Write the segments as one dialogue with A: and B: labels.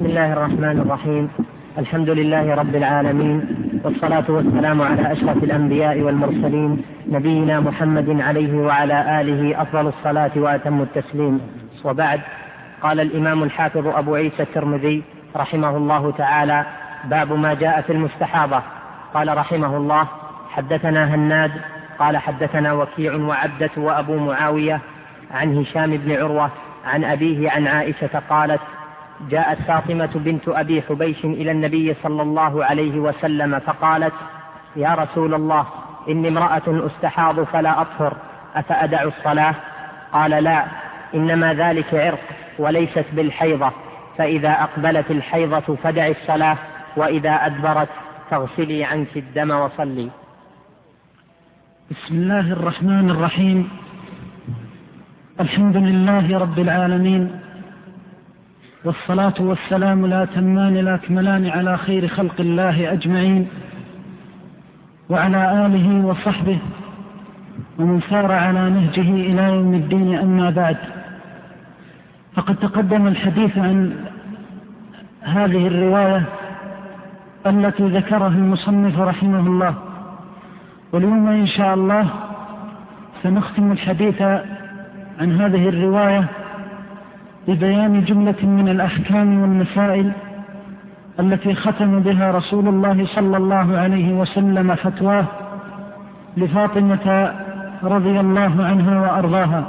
A: بسم الله الرحمن الرحيم. الحمد لله رب العالمين، والصلاة والسلام على أشرف الأنبياء والمرسلين نبينا محمد عليه وعلى آله أفضل الصلاة وأتم التسليم، وبعد. قال الإمام الحافظ أبو عيسى الترمذي رحمه الله تعالى: باب ما جاء في المستحاضة. قال رحمه الله: حدثنا هناد قال حدثنا وكيع وعبدة وأبو معاوية عن هشام بن عروة عن أبيه عن عائشة قالت: جاءت فاطمة بنت أبي حبيش إلى النبي صلى الله عليه وسلم فقالت: يا رسول الله، إني امرأة أستحاض فلا أطهر، أفأدع الصلاة؟ قال: لا، إنما ذلك عرق وليست بالحيضة، فإذا أقبلت الحيضة فدع الصلاة، وإذا أدبرت فاغسلي عنك الدم وصلي.
B: بسم الله الرحمن الرحيم. الحمد لله رب العالمين، والصلاة والسلام الأتمان الأكملان على خير خلق الله أجمعين، وعلى آله وصحبه ومن سار على نهجه إلى يوم الدين. أما بعد، فقد تقدم الحديث عن هذه الرواية التي ذكرها المصنف رحمه الله، واليوم إن شاء الله سنختم الحديث عن هذه الرواية ببيان جملة من الأحكام والمسائل التي ختم بها رسول الله صلى الله عليه وسلم فتواه لفاطمة رضي الله عنها وأرضاها.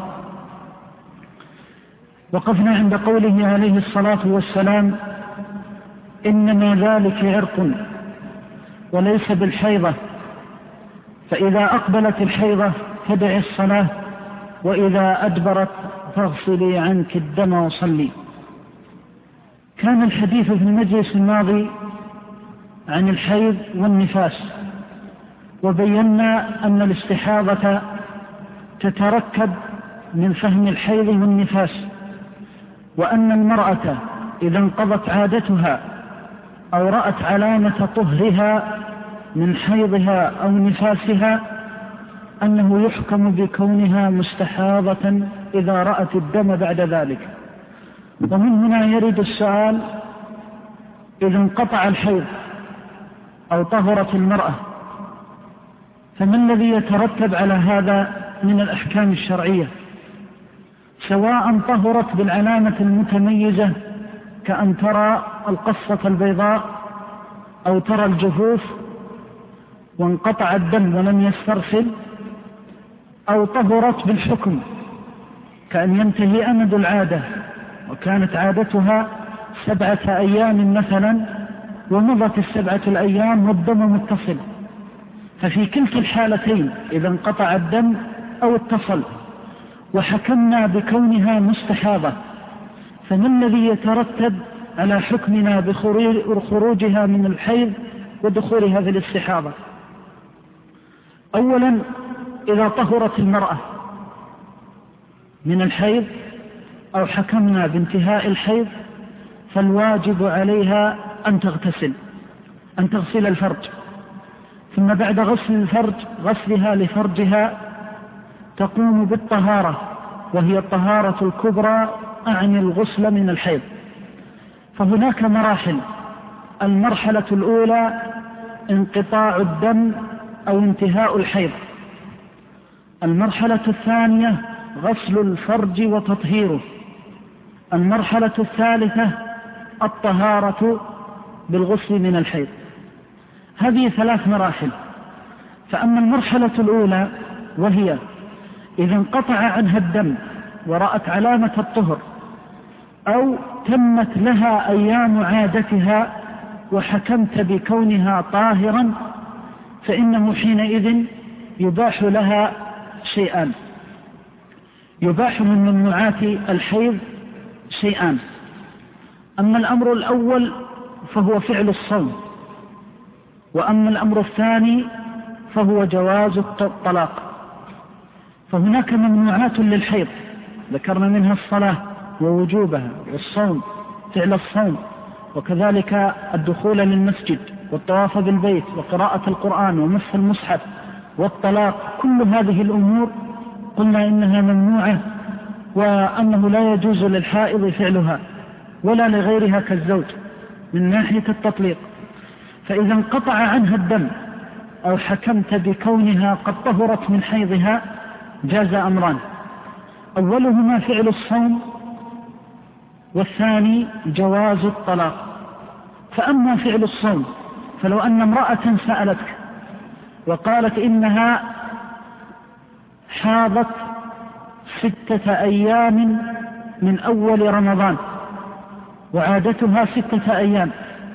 B: وقفنا عند قوله عليه الصلاة والسلام: إنما ذلك عرق وليس بالحيضة، فإذا أقبلت الحيضة فدع الصلاة، وإذا أدبرت فاغسلي عنك الدم وصلي. كان الحديث في المجلس الماضي عن الحيض والنفاس، وبينا أن الاستحاضة تتركب من فهم الحيض والنفاس، وأن المرأة إذا انقضت عادتها أو رأت علامة طهرها من حيضها أو نفاسها أنه يحكم بكونها مستحاضة إذا رأت الدم بعد ذلك. ومن هنا يرد السؤال: إذا انقطع الحيض أو طهرت المرأة، فما الذي يترتب على هذا من الأحكام الشرعية، سواء طهرت بالعلامة المتميزة كأن ترى القصة البيضاء أو ترى الجفوف وانقطع الدم ولم يسترسل، أو طهرت بالحكم كأن ينتهي أمد العادة وكانت عادتها 7 أيام مثلا، ومضت 7 الأيام والدم متصل. ففي كلتا الحالتين إذا انقطع الدم أو اتصل وحكمنا بكونها مستحاضة، فما الذي يترتب على حكمنا بخروجها من الحيض ودخولها في الاستحاضة؟ أولا، إذا طهرت المرأة من الحيض أو حكمنا بانتهاء الحيض، فالواجب عليها أن تغسل الفرج، ثم بعد غسلها لفرجها تقوم بالطهارة، وهي الطهارة الكبرى، أعني الغسل من الحيض. فهناك مراحل: المرحلة الأولى انقطاع الدم أو انتهاء الحيض، المرحلة الثانية غسل الفرج وتطهيره، المرحلة الثالثة الطهارة بالغسل من الحيض. هذه 3 مراحل. فأما المرحلة الأولى، وهي إذا انقطع عنها الدم ورأت علامة الطهر أو تمت لها أيام عادتها وحكمت بكونها طاهرا، فإنه حينئذ يباح لها شيئان. يباح من ممنوعات الحيض شيئان: أما الأمر الأول فهو فعل الصوم، وأما الأمر الثاني فهو جواز الطلاق. فهناك ممنوعات للحيض ذكرنا منها الصلاة ووجوبها، والصوم فعل الصوم، وكذلك الدخول للمسجد والطواف بالبيت وقراءة القرآن ومسح المصحف والطلاق. كل هذه الأمور قلنا إنها ممنوعة، وأنه لا يجوز للحائض فعلها. ولا لغيرها كالزوج من ناحية التطليق. فإذا انقطع عنها الدم أو حكمت بكونها قد طهرت من حيضها جاز أمران: أولهما فعل الصوم، والثاني جواز الطلاق. فأما فعل الصوم فلو أن امرأة سألتك وقالت إنها حاضت 6 أيام من أول رمضان وعادتها 6 أيام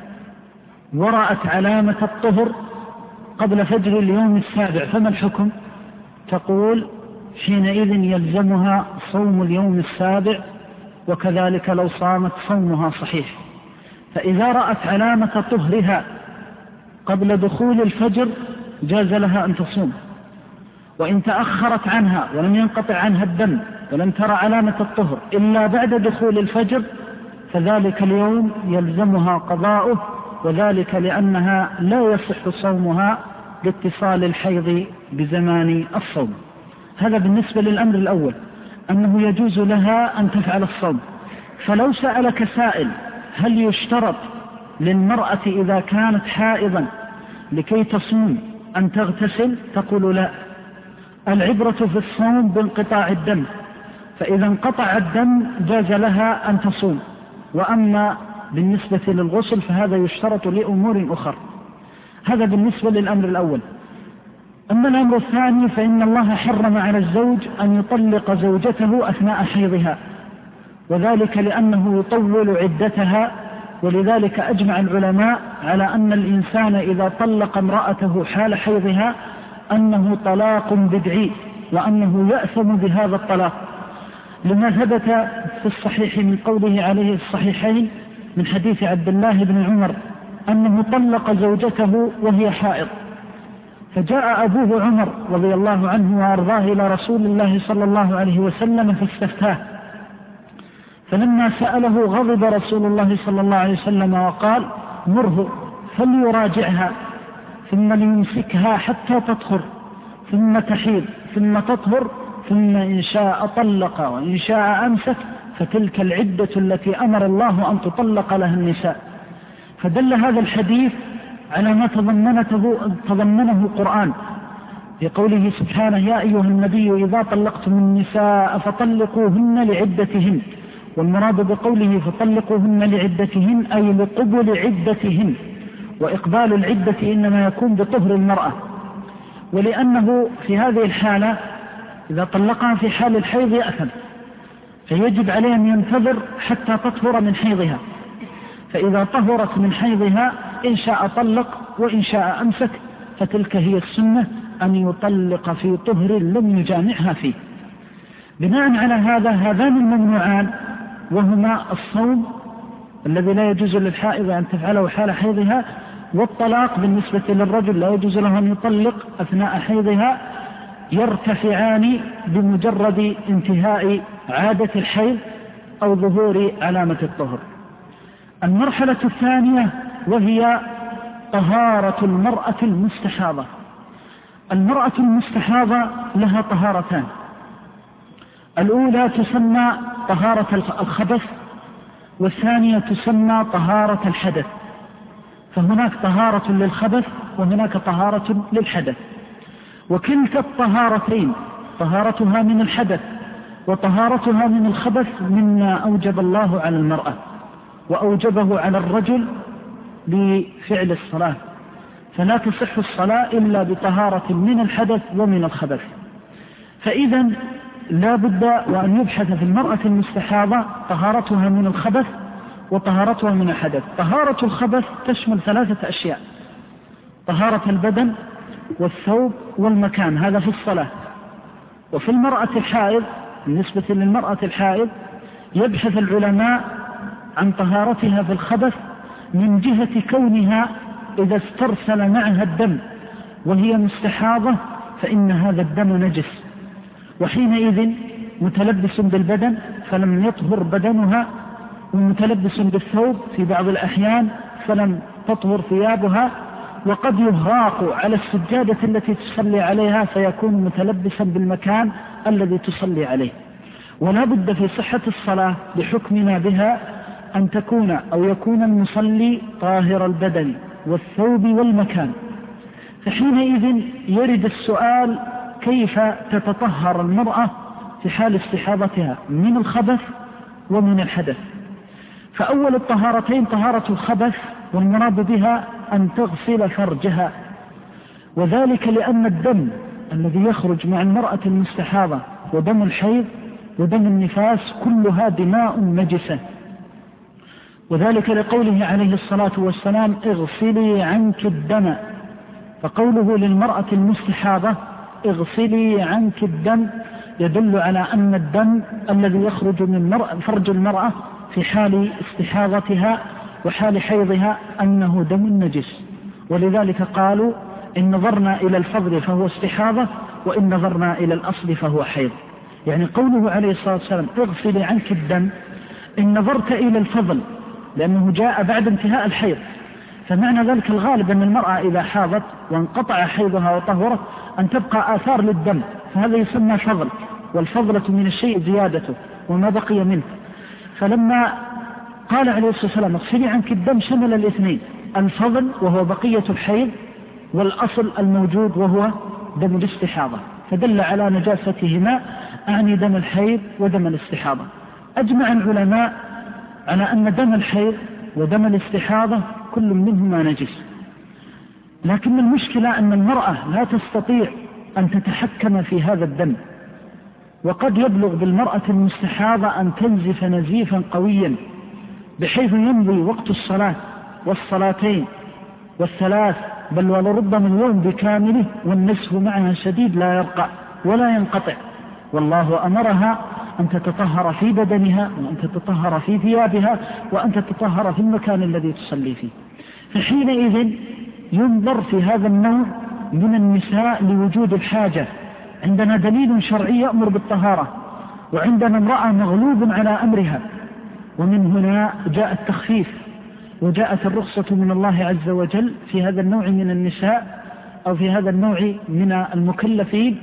B: ورأت علامة الطهر قبل فجر اليوم 7، فما الحكم؟ تقول حينئذ يلزمها صوم اليوم 7، وكذلك لو صامت صومها صحيح. فإذا رأت علامة طهرها قبل دخول الفجر جاز لها أن تصوم، وإن تأخرت عنها ولم ينقطع عنها الدم ولم ترى علامة الطهر إلا بعد دخول الفجر فذلك اليوم يلزمها قضاؤه، وذلك لأنها لا يصح صومها لاتصال الحيض بزمان الصوم. هذا بالنسبة للأمر الأول، أنه يجوز لها أن تفعل الصوم. فلو سألك سائل هل يشترط للمرأة إذا كانت حائضا لكي تصوم أن تغتسل؟ تقول لا، العبرة في الصوم بانقطاع الدم، فإذا انقطع الدم جاز لها أن تصوم. وأما بالنسبة للغسل فهذا يشترط لأمور أخرى. هذا بالنسبة للأمر الأول. أما الأمر الثاني فإن الله حرم على الزوج أن يطلق زوجته أثناء حيضها، وذلك لأنه يطول عدتها، ولذلك أجمع العلماء على أن الإنسان إذا طلق امرأته حال حيضها أنه طلاق بدعي، وأنه يأثم بهذا الطلاق، لما ثبت في الصحيح من قوله عليه الصحيحين من حديث عبد الله بن عمر أنه طلق زوجته وهي حائض، فجاء أبوه عمر رضي الله عنه وأرضاه إلى رسول الله صلى الله عليه وسلم فاستفتاه، فلما سأله غضب رسول الله صلى الله عليه وسلم وقال: مره فليراجعها ثم ليمسكها حتى تطهر ثم تحيض ثم تطهر ثم إن شاء طلق وإن شاء أمسك، فتلك العدة التي أمر الله أن تطلق لها النساء. فدل هذا الحديث على ما تضمنه القرآن بقوله سبحانه: يا أيها النبي إذا طلقتم النساء فطلقوهن لعدتهن، والمراد بقوله فطلقوهن لعدتهن أي لقبل عدتهن، وإقبال العدة إنما يكون بطهر المرأة، ولأنه في هذه الحالة إذا طلقها في حال الحيض يأثم، فيجب عليه أن ينتظر حتى تطهر من حيضها، فإذا طهرت من حيضها إن شاء طلق وإن شاء أمسك، فتلك هي السنة أن يطلق في طهر لم يجامعها فيه. بناء على هذا هذان الممنوعان وهما الصوم الذي لا يجوز للحائض أن تفعله حال حيضها، والطلاق بالنسبة للرجل لا يجوز له أن يطلق أثناء حيضها، يرتفعان بمجرد انتهاء عادة الحيض أو ظهور علامة الطهر. المرحلة الثانية وهي طهارة المرأة المستحاضة. المرأة المستحاضة لها طهارتان: الأولى تسمى طهارة الخبث، والثانية تسمى طهارة الحدث. فهناك طهارة للخبث وهناك طهارة للحدث، وكلتا الطهارتين طهارتها من الحدث وطهارتها من الخبث مما أوجب الله على المرأة وأوجبه على الرجل بفعل الصلاة، فلا تصح الصلاة إلا بطهارة من الحدث ومن الخبث. فإذا لا بد وأن يبحث في المرأة المستحاضة طهارتها من الخبث وطهارتها من الحدث. طهارة الخبث تشمل 3 أشياء: طهارة البدن والثوب والمكان، هذا في الصلاة. وفي المرأة الحائض بالنسبة للمرأة الحائض يبحث العلماء عن طهارتها في الخبث من جهة كونها إذا استرسل معها الدم وهي مستحاضة فإن هذا الدم نجس، وحينئذ متلبس بالبدن فلم يطهر بدنها، ومتلبس بالثوب في بعض الأحيان فلم تطهر ثيابها، وقد يهراق على السجادة التي تصلي عليها فيكون متلبسا بالمكان الذي تصلي عليه. ولا بد في صحة الصلاة بحكمنا بها أن تكون أو يكون المصلي طاهر البدن والثوب والمكان. فحينئذ يرد السؤال: كيف تتطهر المرأة في حال استحاضتها من الخبث ومن الحدث؟ فأول الطهارتين طهارة الخبث، والمراد بها أن تغسل فرجها، وذلك لأن الدم الذي يخرج مع المرأة المستحاضة ودم الحيض ودم النفاس كلها دماء نجسة، وذلك لقوله عليه الصلاة والسلام: اغسلي عنك الدم. فقوله للمرأة المستحاضة اغسلي عنك الدم يدل على أن الدم الذي يخرج من فرج المرأة في حال استحاضتها وحال حيضها أنه دم نجس، ولذلك قالوا: إن نظرنا إلى الفضل فهو استحاضة، وإن نظرنا إلى الأصل فهو حيض. يعني قوله عليه الصلاة والسلام اغسلي عنك الدم، إن نظرت إلى الفضل لأنه جاء بعد انتهاء الحيض، فمعنى ذلك الغالب أن المرأة إذا حاضت وانقطع حيضها وطهرت أن تبقى آثار للدم، فهذا يسمى فضل، والفضلة من الشيء زيادته وما بقي منه. فلما قال عليه الصلاة والسلام اغسلي عنك الدم شمل الاثنين، الفضل وهو بقية الحيض، والأصل الموجود وهو دم الاستحاضة، فدل على نجاستهما، أعني دم الحيض ودم الاستحاضة. أجمع العلماء على أن دم الحيض ودم الاستحاضة كل منهما نجس، لكن المشكلة أن المرأة لا تستطيع أن تتحكم في هذا الدم، وقد يبلغ بالمرأة المستحاضة أن تنزف نزيفا قويا بحيث يمضي وقت الصلاة والصلاتين والثلاث بل ولربما اليوم بكامله والنزف معها شديد لا يرقى ولا ينقطع، والله أمرها أن تتطهر في بدنها وأن تتطهر في ثيابها وأن تتطهر في المكان الذي تصلي فيه. فحينئذ ينظر في هذا النوع من النساء لوجود الحاجة، عندنا دليل شرعي يأمر بالطهارة، وعندنا امرأة مغلوب على أمرها، ومن هنا جاء التخفيف وجاءت الرخصة من الله عز وجل في هذا النوع من النساء أو في هذا النوع من المكلفين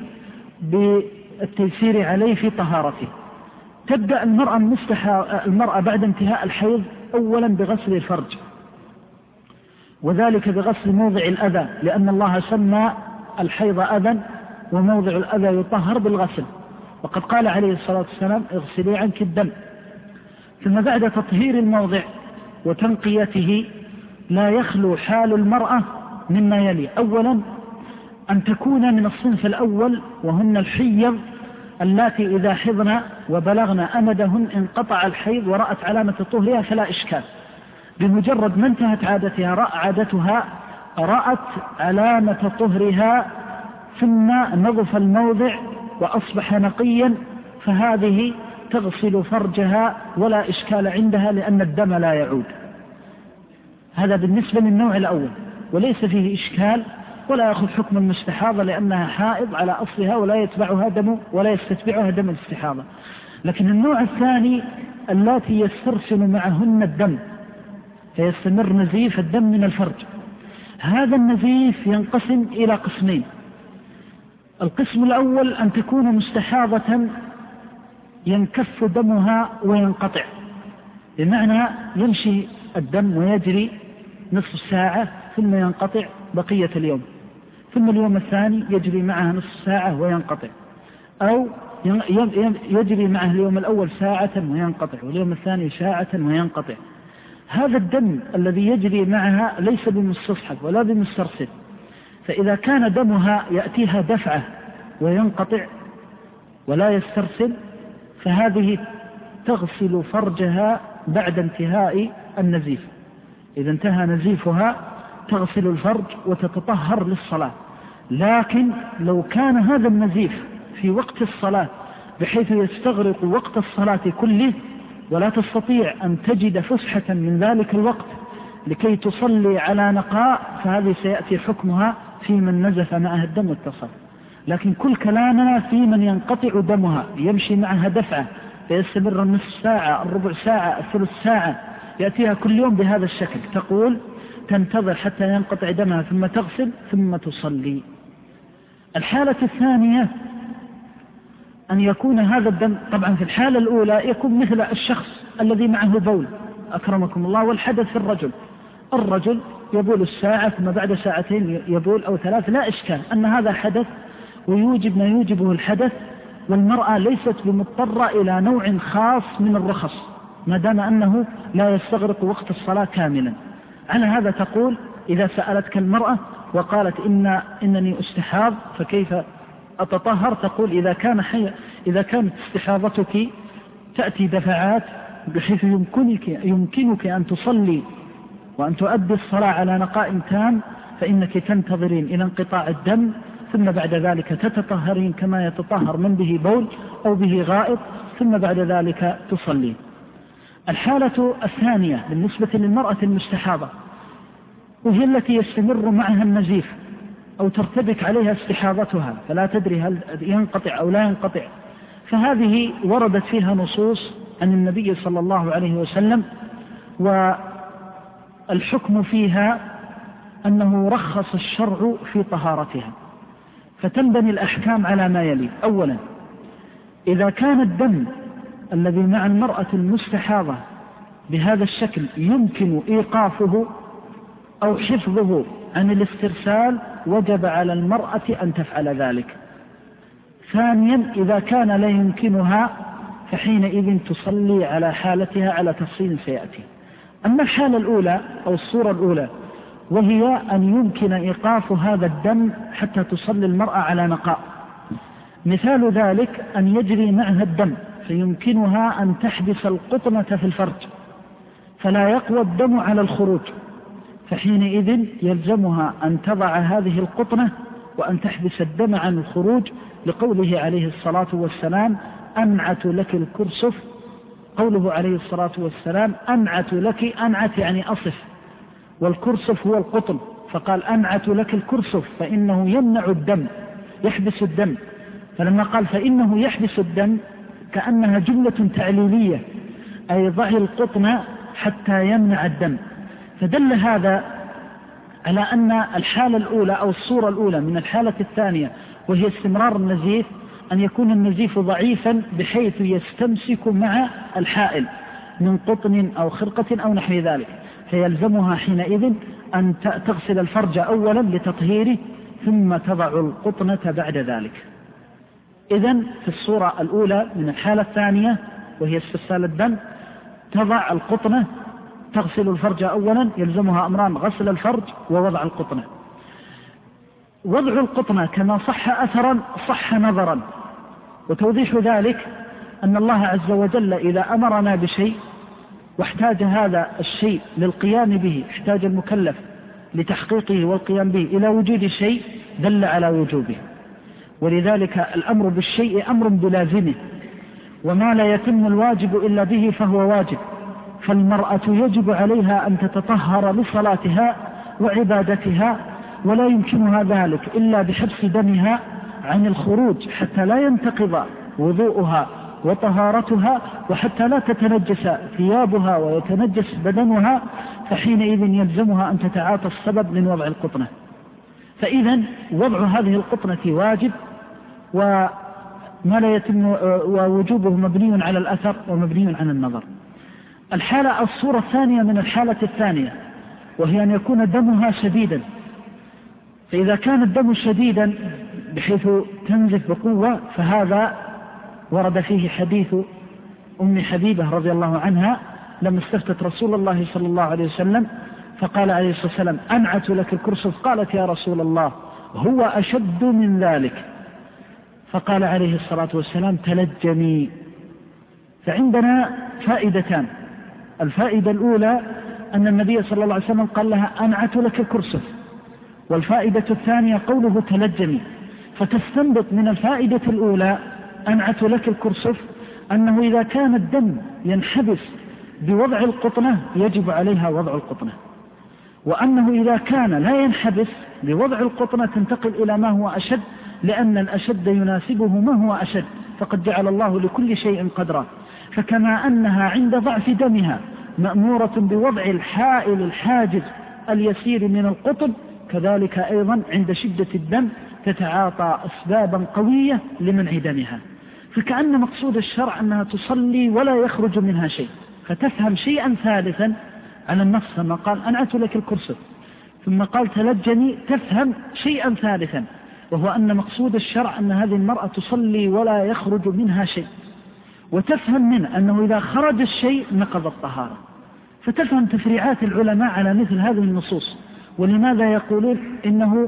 B: بالتيسير عليه في طهارته. تبدأ المرأة بعد انتهاء الحيض أولا بغسل الفرج، وذلك بغسل موضع الأذى، لأن الله سمى الحيض أذى وموضع الأذى يطهر بالغسل، وقد قال عليه الصلاة والسلام اغسلي عنك الدم. ثم بعد تطهير الموضع وتنقيته لا يخلو حال المرأة مما يلي: أولا أن تكون من الصنف الأول، وهن الحيض اللاتي إذا حضن وبلغن أمدهن انقطع الحيض ورأت علامة طهرها فلا إشكال، بمجرد ما انتهت عادتها رأت علامة طهرها ثم نظف الموضع وأصبح نقيا، فهذه تغسل فرجها ولا إشكال عندها لأن الدم لا يعود. هذا بالنسبة للنوع الأول، وليس فيه إشكال ولا يأخذ حكم المستحاضة لأنها حائض على أصلها ولا يتبعها دم ولا يستتبعها دم الاستحاضة. لكن النوع الثاني اللاتي يسترسل معهن الدم فيستمر نزيف الدم من الفرج، هذا النزيف ينقسم إلى قسمين: القسم الأول أن تكون مستحاضة ينكف دمها وينقطع، بمعنى يمشي الدم ويجري نصف ساعة ثم ينقطع بقية اليوم، ثم اليوم الثاني يجري معها نصف ساعة وينقطع، أو يجري معها اليوم الأول ساعة وينقطع واليوم الثاني ساعة وينقطع. هذا الدم الذي يجري معها ليس بمستصحب ولا بمسترسل، فإذا كان دمها يأتيها دفعة وينقطع ولا يسترسل فهذه تغسل فرجها بعد انتهاء النزيف. إذا انتهى نزيفها تغسل الفرج وتتطهر للصلاة. لكن لو كان هذا النزيف في وقت الصلاة بحيث يستغرق وقت الصلاة كله ولا تستطيع أن تجد فسحة من ذلك الوقت لكي تصلي على نقاء، فهذه سيأتي حكمها في من نزف معها الدم واتصل. لكن كل كلامنا في من ينقطع دمها يمشي معها دفعة فيستمر النصف ساعة الربع ساعة الثلث ساعة، يأتيها كل يوم بهذا الشكل، تقول تنتظر حتى ينقطع دمها ثم تغسل ثم تصلي. الحالة الثانية أن يكون هذا الدم، طبعا في الحالة الأولى يكون مثل الشخص الذي معه بول أكرمكم الله. والحدث في الرجل يبول الساعة ثم بعد ساعتين يبول أو 3، لا إشكال أن هذا حدث ويوجب ما يوجبه الحدث، والمرأة ليست بمضطرة إلى نوع خاص من الرخص ما دام أنه لا يستغرق وقت الصلاة كاملا. على هذا تقول إذا سألتك المرأة وقالت إنني أستحاض فكيف أتطهر، تقول إذا كانت استحاضتك تأتي دفعات بحيث يمكنك أن تصلي وأن تؤدي الصلاة على نقاء تام، فإنك تنتظرين إلى انقطاع الدم ثم بعد ذلك تتطهرين كما يتطهر من به بول أو به غائط، ثم بعد ذلك تصلين. الحالة الثانية بالنسبة للمرأة المستحاضة وهي التي يستمر معها النزيف أو ترتبك عليها استحاضتها فلا تدري هل ينقطع أو لا ينقطع، فهذه وردت فيها نصوص عن النبي صلى الله عليه وسلم، والحكم فيها أنه رخص الشرع في طهارتها. فتنبني الأحكام على ما يلي: أولا، إذا كان الدم الذي مع المرأة المستحاضة بهذا الشكل يمكن إيقافه أو حفظه عن الاسترسال وجب على المرأة أن تفعل ذلك. ثانيا، إذا كان لا يمكنها فحينئذ تصلي على حالتها على تفصيل سيأتي. أما الحالة الأولى أو الصورة الأولى وهي أن يمكن إيقاف هذا الدم حتى تصلي المرأة على نقاء، مثال ذلك أن يجري معها الدم فيمكنها أن تحبس القطنة في الفرج فلا يقوى الدم على الخروج، فحينئذ يلزمها أن تضع هذه القطنة وأن تحبس الدم عن الخروج، لقوله عليه الصلاة والسلام: أنعت لك الكرسف. قوله عليه الصلاة والسلام أنعت لك، أنعت يعني أصف، والكرسف هو القطن، فقال أنعت لك الكرسف فإنه يمنع الدم، يحبس الدم. فلما قال فإنه يحبس الدم كأنها جملة تعليلية، أي ضعي القطن حتى يمنع الدم. فدل هذا على أن الحالة الأولى أو الصورة الأولى من الحالة الثانية وهي استمرار النزيف أن يكون النزيف ضعيفا بحيث يستمسك مع الحائل من قطن أو خرقة أو نحو ذلك، فيلزمها حينئذ أن تغسل الفرج أولا لتطهيره ثم تضع القطنة بعد ذلك. إذن في الصورة الأولى من الحالة الثانية وهي استرسال الدم تضع القطنة، تغسل الفرج أولا، يلزمها أمران: غسل الفرج ووضع القطنة. وضع القطنة كما صح أثرا صح نظرا، وتوضيح ذلك أن الله عز وجل إذا أمرنا بشيء واحتاج هذا الشيء للقيام به، احتاج المكلف لتحقيقه والقيام به إلى وجود شيء دل على وجوبه، ولذلك الأمر بالشيء أمر بلازمه، وما لا يتم الواجب إلا به فهو واجب. فالمرأة يجب عليها أن تتطهر لصلاتها وعبادتها، ولا يمكنها ذلك إلا بحبس دمها عن الخروج حتى لا ينتقض وضوءها وطهارتها، وحتى لا تتنجس ثيابها ويتنجس بدنها، فحينئذ يلزمها أن تتعاطى السبب من وضع القطنة. فإذا وضع هذه القطنة واجب، وما لا يتم ووجوبه مبني على الأثر ومبني على النظر. الصورة الثانية من الحالة الثانية وهي أن يكون دمها شديدا، فإذا كان الدم شديدا بحيث تنزف بقوة فهذا ورد فيه حديث أم حبيبة رضي الله عنها لما استفتت رسول الله صلى الله عليه وسلم فقال عليه الصلاة والسلام: أنعت لك الكرسف. قالت: يا رسول الله هو أشد من ذلك. فقال عليه الصلاة والسلام: تلجمي. فعندنا فائدتان: الفائدة الأولى أن النبي صلى الله عليه وسلم قال لها: أنعت لك الكرسف. والفائدة الثانية قوله تلجمي. فتستنبط من الفائدة الأولى أنعت لك الكرسف أنه إذا كان الدم ينحبس بوضع القطنة يجب عليها وضع القطنة، وأنه إذا كان لا ينحبس بوضع القطنة تنتقل إلى ما هو أشد، لأن الأشد يناسبه ما هو أشد، فقد جعل الله لكل شيء قدرا. فكما أنها عند ضعف دمها مأمورة بوضع الحائل الحاجز اليسير من القطن، كذلك أيضا عند شدة الدم تتعاطى أسبابا قوية لمنع دمها. فكأن مقصود الشرع أنها تصلي ولا يخرج منها شيء، فتفهم شيئا ثالثا على النص، لما قال أنعت لك الكرسي ثم قال تلجني، تفهم شيئا ثالثا، وهو أن مقصود الشرع أن هذه المرأة تصلي ولا يخرج منها شيء، وتفهم منه أنه إذا خرج الشيء نقض الطهارة. فتفهم تفريعات العلماء على مثل هذه النصوص، ولماذا يقولون إنه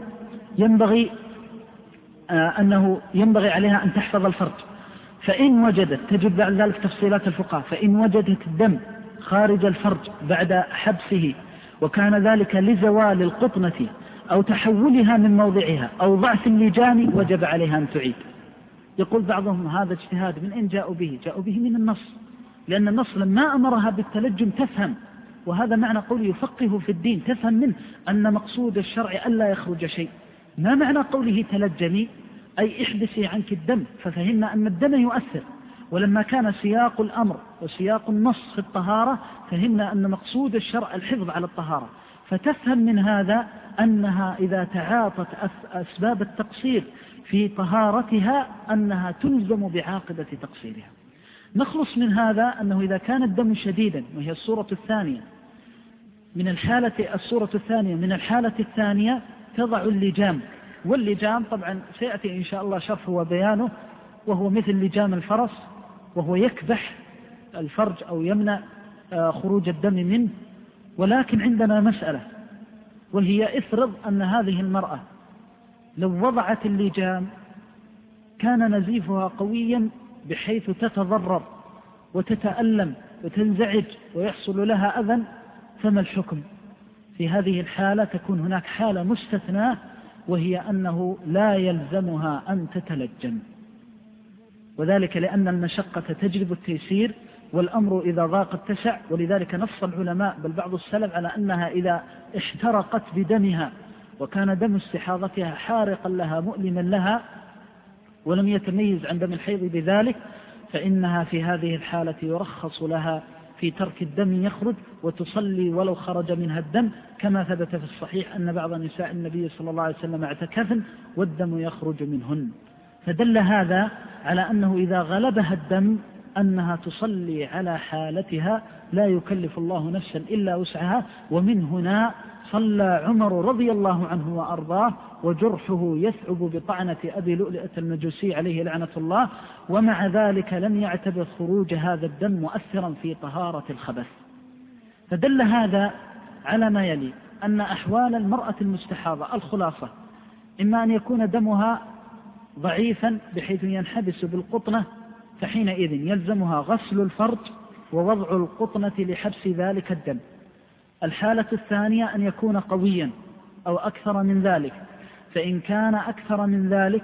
B: ينبغي عليها أن تحفظ الفرج، فإن وجدت، تجد بعد ذلك تفصيلات الفقهاء، فإن وجدت الدم خارج الفرج بعد حبسه وكان ذلك لزوال القطنة أو تحولها من موضعها أو ضعف اللجام وجب عليها أن تعيد. يقول بعضهم هذا اجتهاد، من أين جاءوا به؟ جاءوا به من النص، لأن النص لما أمرها بالتلجم تفهم، وهذا معنى قول يفقه في الدين، تفهم منه أن مقصود الشرع ألا يخرج شيء. ما معنى قوله تلجمي؟ أي احبسي عنك الدم، ففهمنا أن الدم يؤثر، ولما كان سياق الأمر وسياق النص في الطهارة فهمنا أن مقصود الشرع الحفظ على الطهارة، فتفهم من هذا أنها إذا تعاطت أسباب التقصير في طهارتها أنها تلزم بعاقبة تقصيرها. نخلص من هذا أنه إذا كان الدم شديدا، وهي الصورة الثانية من الحالة الثانية تضع اللجام، واللجام طبعا سيأتي إن شاء الله شرحه وبيانه، وهو مثل لجام الفرس، وهو يكبح الفرج أو يمنع خروج الدم منه. ولكن عندنا مسألة، وهي افرض أن هذه المرأة لو وضعت اللجام كان نزيفها قويا بحيث تتضرر وتتألم وتنزعج ويحصل لها أذى، فما الحكم؟ في هذه الحالة تكون هناك حالة مستثناة، وهي أنه لا يلزمها أن تتلجم، وذلك لأن المشقة تجلب التيسير، والأمر إذا ضاق اتسع. ولذلك نص العلماء بل بعض السلف على أنها إذا احترقت بدمها وكان دم استحاضتها حارقا لها مؤلما لها ولم يتميز عن دم الحيض بذلك، فإنها في هذه الحالة يرخص لها في ترك الدم يخرج وتصلي ولو خرج منها الدم، كما ثبت في الصحيح أن بعض نساء النبي صلى الله عليه وسلم اعتكفن والدم يخرج منهن. فدل هذا على أنه إذا غلبها الدم أنها تصلي على حالتها، لا يكلف الله نفسا إلا وسعها. ومن هنا صلى عمر رضي الله عنه وأرضاه وجرحه يثعب بطعنة أبي لؤلؤة المجوسي عليه لعنة الله، ومع ذلك لم يعتبر خروج هذا الدم مؤثرا في طهارة الخبث. فدل هذا على ما يلي: أن أحوال المرأة المستحاضة الخلاصة إما أن يكون دمها ضعيفا بحيث ينحبس بالقطنة، فحينئذ يلزمها غسل الفرج ووضع القطنة لحبس ذلك الدم. الحالة الثانية أن يكون قويا أو أكثر من ذلك، فإن كان أكثر من ذلك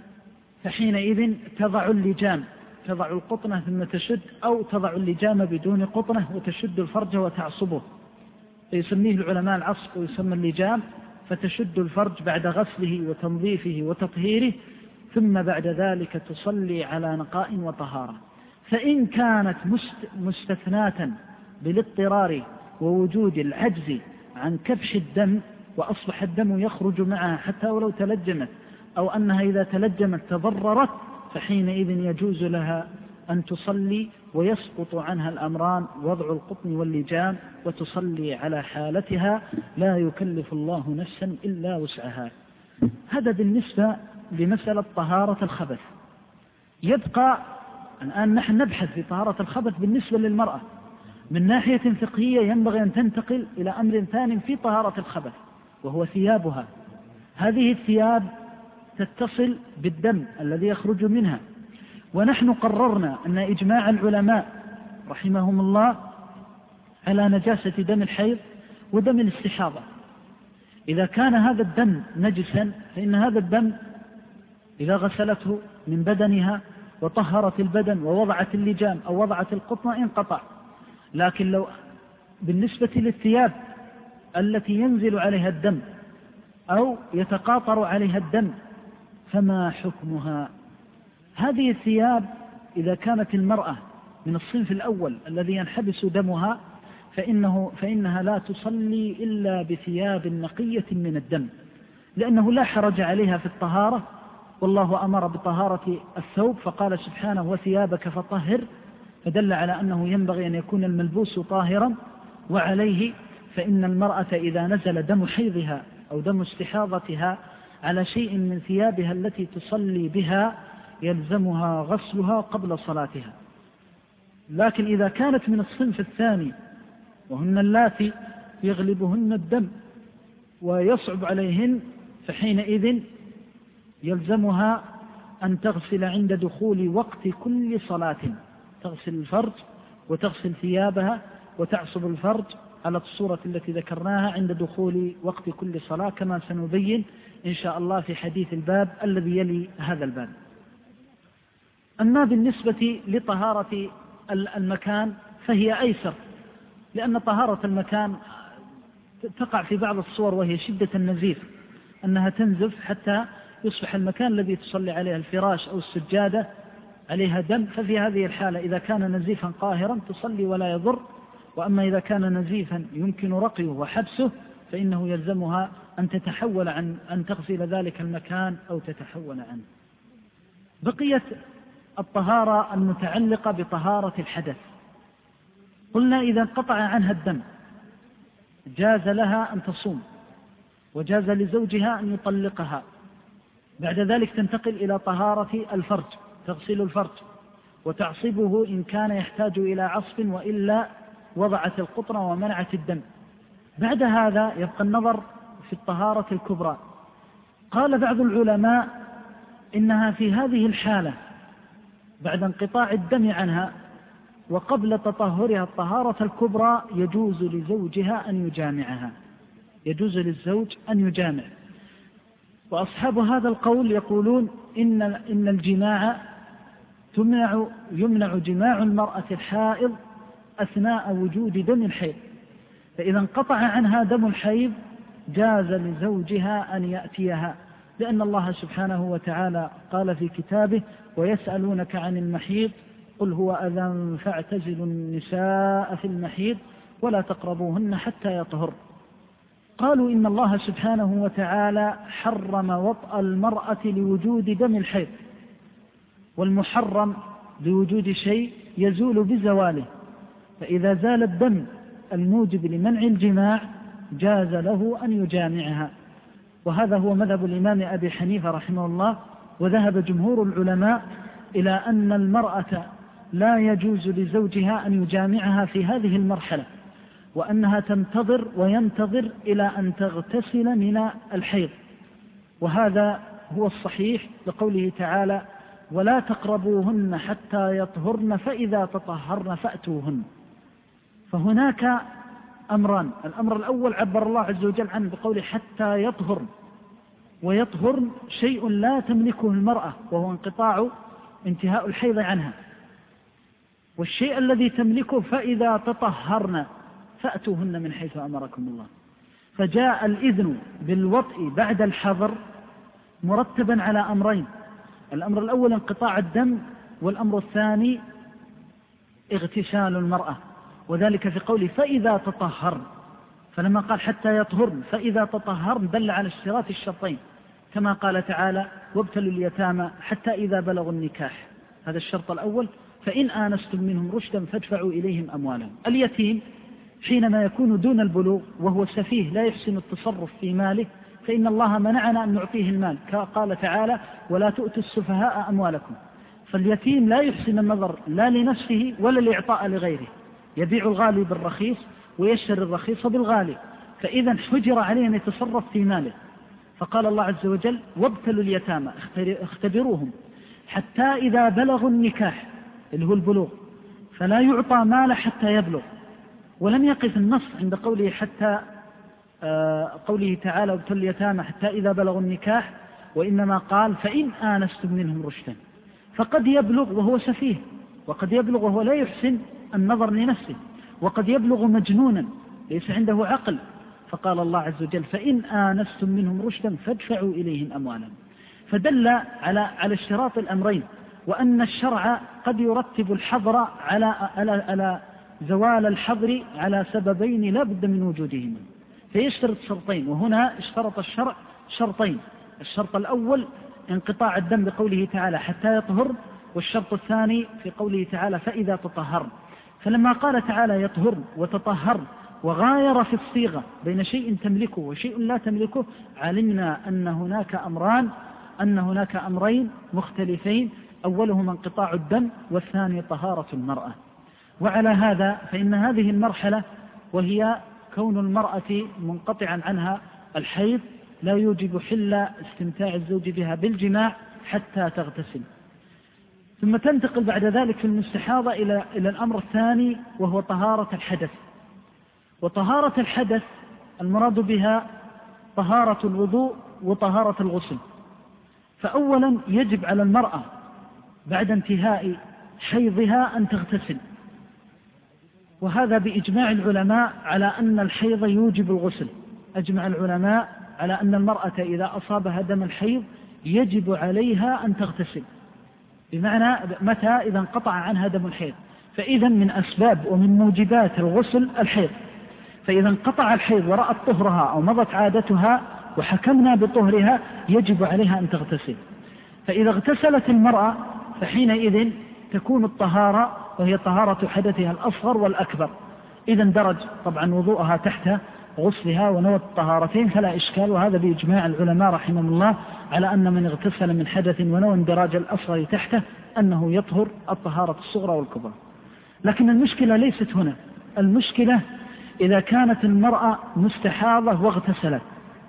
B: فحينئذ تضع اللجام، تضع القطنة ثم تشد، أو تضع اللجام بدون قطنة وتشد الفرج وتعصبه، فيسميه العلماء العصب ويسمى اللجام، فتشد الفرج بعد غسله وتنظيفه وتطهيره، ثم بعد ذلك تصلي على نقاء وطهارة. فإن كانت مستثناة بالاضطرار ووجود العجز عن كبش الدم وأصبح الدم يخرج معها حتى ولو تلجمت، أو أنها إذا تلجمت تضررت، فحينئذ يجوز لها أن تصلي ويسقط عنها الأمران وضع القطن واللجام وتصلي على حالتها، لا يكلف الله نفسا إلا وسعها. هذا بالنسبة لمسألة طهارة الخبث. يبقى الآن نحن نبحث في طهارة الخبث بالنسبة للمرأة من ناحية فقهية، ينبغي أن تنتقل إلى أمر ثاني في طهارة الخبث، وهو ثيابها. هذه الثياب تتصل بالدم الذي يخرج منها، ونحن قررنا أن إجماع العلماء رحمهم الله على نجاسة دم الحيض ودم الاستحاضة. إذا كان هذا الدم نجسا فإن هذا الدم إذا غسلته من بدنها وطهرت البدن ووضعت اللجام أو وضعت القطنة انقطع. لكن لو بالنسبة للثياب التي ينزل عليها الدم أو يتقاطر عليها الدم فما حكمها؟ هذه الثياب إذا كانت المرأة من الصنف الأول الذي ينحبس دمها فإنها لا تصلي إلا بثياب نقية من الدم، لأنه لا حرج عليها في الطهارة، والله أمر بطهارة الثوب فقال سبحانه: وثيابك فطهر. فدل على أنه ينبغي أن يكون الملبوس طاهرا. وعليه فإن المرأة إذا نزل دم حيضها أو دم استحاضتها على شيء من ثيابها التي تصلي بها يلزمها غسلها قبل صلاتها. لكن إذا كانت من الصنف الثاني وهن اللاتي يغلبهن الدم ويصعب عليهن، فحينئذ يلزمها أن تغسل عند دخول وقت كل صلاة، تغسل الفرج وتغسل ثيابها وتعصب الفرج على الصورة التي ذكرناها عند دخول وقت كل صلاة، كما سنبين إن شاء الله في حديث الباب الذي يلي هذا الباب. أما بالنسبة لطهارة المكان فهي أيسر، لأن طهارة المكان تقع في بعض الصور وهي شدة النزيف، أنها تنزف حتى يصبح المكان الذي تصلي عليه الفراش أو السجادة عليها دم، ففي هذه الحالة إذا كان نزيفا قاهرا تصلي ولا يضر. وأما إذا كان نزيفا يمكن رقيه وحبسه فإنه يلزمها أن تتحول عن أن تغسل ذلك المكان أو تتحول عنه. بقيت الطهارة المتعلقة بطهارة الحدث. قلنا إذا انقطع عنها الدم جاز لها أن تصوم، وجاز لزوجها أن يطلقها. بعد ذلك تنتقل إلى طهارة الفرج، تغسل الفرج وتعصبه إن كان يحتاج إلى عصب، وإلا وضعت القطرة ومنعت الدم. بعد هذا يبقى النظر في الطهارة الكبرى. قال بعض العلماء إنها في هذه الحالة بعد انقطاع الدم عنها وقبل تطهرها الطهارة الكبرى يجوز لزوجها أن يجامعها، يجوز للزوج أن يجامع. وأصحاب هذا القول يقولون إن الجماع يمنع جماع المرأة الحائض أثناء وجود دم الحيض، فإذا انقطع عنها دم الحيض جاز لزوجها أن يأتيها، لأن الله سبحانه وتعالى قال في كتابه: ويسألونك عن المحيض قل هو أذى فاعتزلوا النساء في المحيض ولا تقربوهن حتى يطهر. قالوا إن الله سبحانه وتعالى حرم وطأ المرأة لوجود دم الحيض، والمحرم لوجود شيء يزول بزواله، فإذا زال الدم الموجب لمنع الجماع جاز له أن يجامعها. وهذا هو مذهب الإمام أبي حنيفة رحمه الله. وذهب جمهور العلماء إلى أن المرأة لا يجوز لزوجها أن يجامعها في هذه المرحلة، وأنها تنتظر وينتظر إلى أن تغتسل من الحيض. وهذا هو الصحيح لقوله تعالى: ولا تقربوهن حتى يطهرن فإذا تطهرن فأتوهن. فهناك أمران: الأمر الأول عبر الله عز وجل عنه بقوله حتى يطهرن، ويطهرن شيء لا تملكه المرأة وهو انتهاء الحيض عنها، والشيء الذي تملكه فإذا تطهرن فأتوهن من حيث أمركم الله. فجاء الإذن بالوطء بعد الحظر مرتبا على أمرين: الأمر الأول انقطاع الدم، والأمر الثاني اغتسال المرأة، وذلك في قوله فإذا تطهرن. فلما قال حتى يطهرن فإذا تطهرن دل على اشتراط الشرطين، كما قال تعالى: وابتلوا اليتامى حتى إذا بلغوا النكاح. هذا الشرط الأول: فإن آنستم منهم رشدا فادفعوا إليهم أموالهم. اليتيم حينما يكون دون البلوغ وهو سفيه لا يحسن التصرف في ماله فإن الله منعنا أن نعطيه المال، قال تعالى: ولا تؤتوا السفهاء أموالكم. فاليتيم لا يحسن النظر لا لنفسه ولا الإعطاء لغيره، يبيع الغالي بالرخيص ويشتري الرخيص بالغالي، فإذا حجر عليه أن يتصرف في ماله. فقال الله عز وجل: وابتلوا اليتامى، اختبروهم حتى إذا بلغوا النكاح اللي هو البلوغ، فلا يعطى مال حتى يبلغ. ولم يقف النص عند قوله قوله تعالى: وابتلوا اليتامى حتى إذا بلغوا النكاح، وإنما قال: فإن آنستم منهم رشدا. فقد يبلغ وهو سفيه، وقد يبلغ وهو لا يحسن النظر لنفسه، وقد يبلغ مجنونا ليس عنده عقل. فقال الله عز وجل: فإن آنستم منهم رشدا فادفعوا إليهم أموالهم. فدل على اشتراط الأمرين، وأن الشرع قد يرتب الحظر على زوال الحظر على سببين لا بد من وجودهما، فيشترط شرطين. وهنا اشترط الشرع شرطين: الشرط الأول انقطاع الدم بقوله تعالى حتى يطهر، والشرط الثاني في قوله تعالى فإذا تطهرن. فلما قال تعالى يطهرن وتطهرن وغاير في الصيغة بين شيء تملكه وشيء لا تملكه، علمنا أن هناك أمرين مختلفين، أولهما انقطاع الدم والثاني طهارة المرأة. وعلى هذا فإن هذه المرحلة وهي كون المرأة منقطعا عنها الحيض لا يوجب حل استمتاع الزوج بها بالجماع حتى تغتسل، ثم تنتقل بعد ذلك في المستحاضة إلى الأمر الثاني وهو طهارة الحدث. وطهارة الحدث المراد بها طهارة الوضوء وطهارة الغسل. فأولا يجب على المرأة بعد انتهاء حيضها أن تغتسل، وهذا بإجماع العلماء على أن الحيض يوجب الغسل. أجمع العلماء على أن المرأة إذا أصابها دم الحيض يجب عليها أن تغتسل، بمعنى متى؟ إذا انقطع عنها دم الحيض. فإذا من أسباب ومن موجبات الغسل الحيض، فإذا انقطع الحيض ورأت طهرها أو مضت عادتها وحكمنا بطهرها يجب عليها أن تغتسل. فإذا اغتسلت المرأة فحينئذ تكون الطهارة وهي طهارة حدثها الأصغر والأكبر، إذا درج طبعا وضوءها تحت غسلها ونوت الطهارتين فلا إشكال. وهذا بإجماع العلماء رحمهم الله على أن من اغتسل من حدث ونوى اندراج الأصغر تحته أنه يطهر الطهارة الصغرى والكبرى. لكن المشكلة ليست هنا، المشكلة إذا كانت المرأة مستحاضة واغتسلت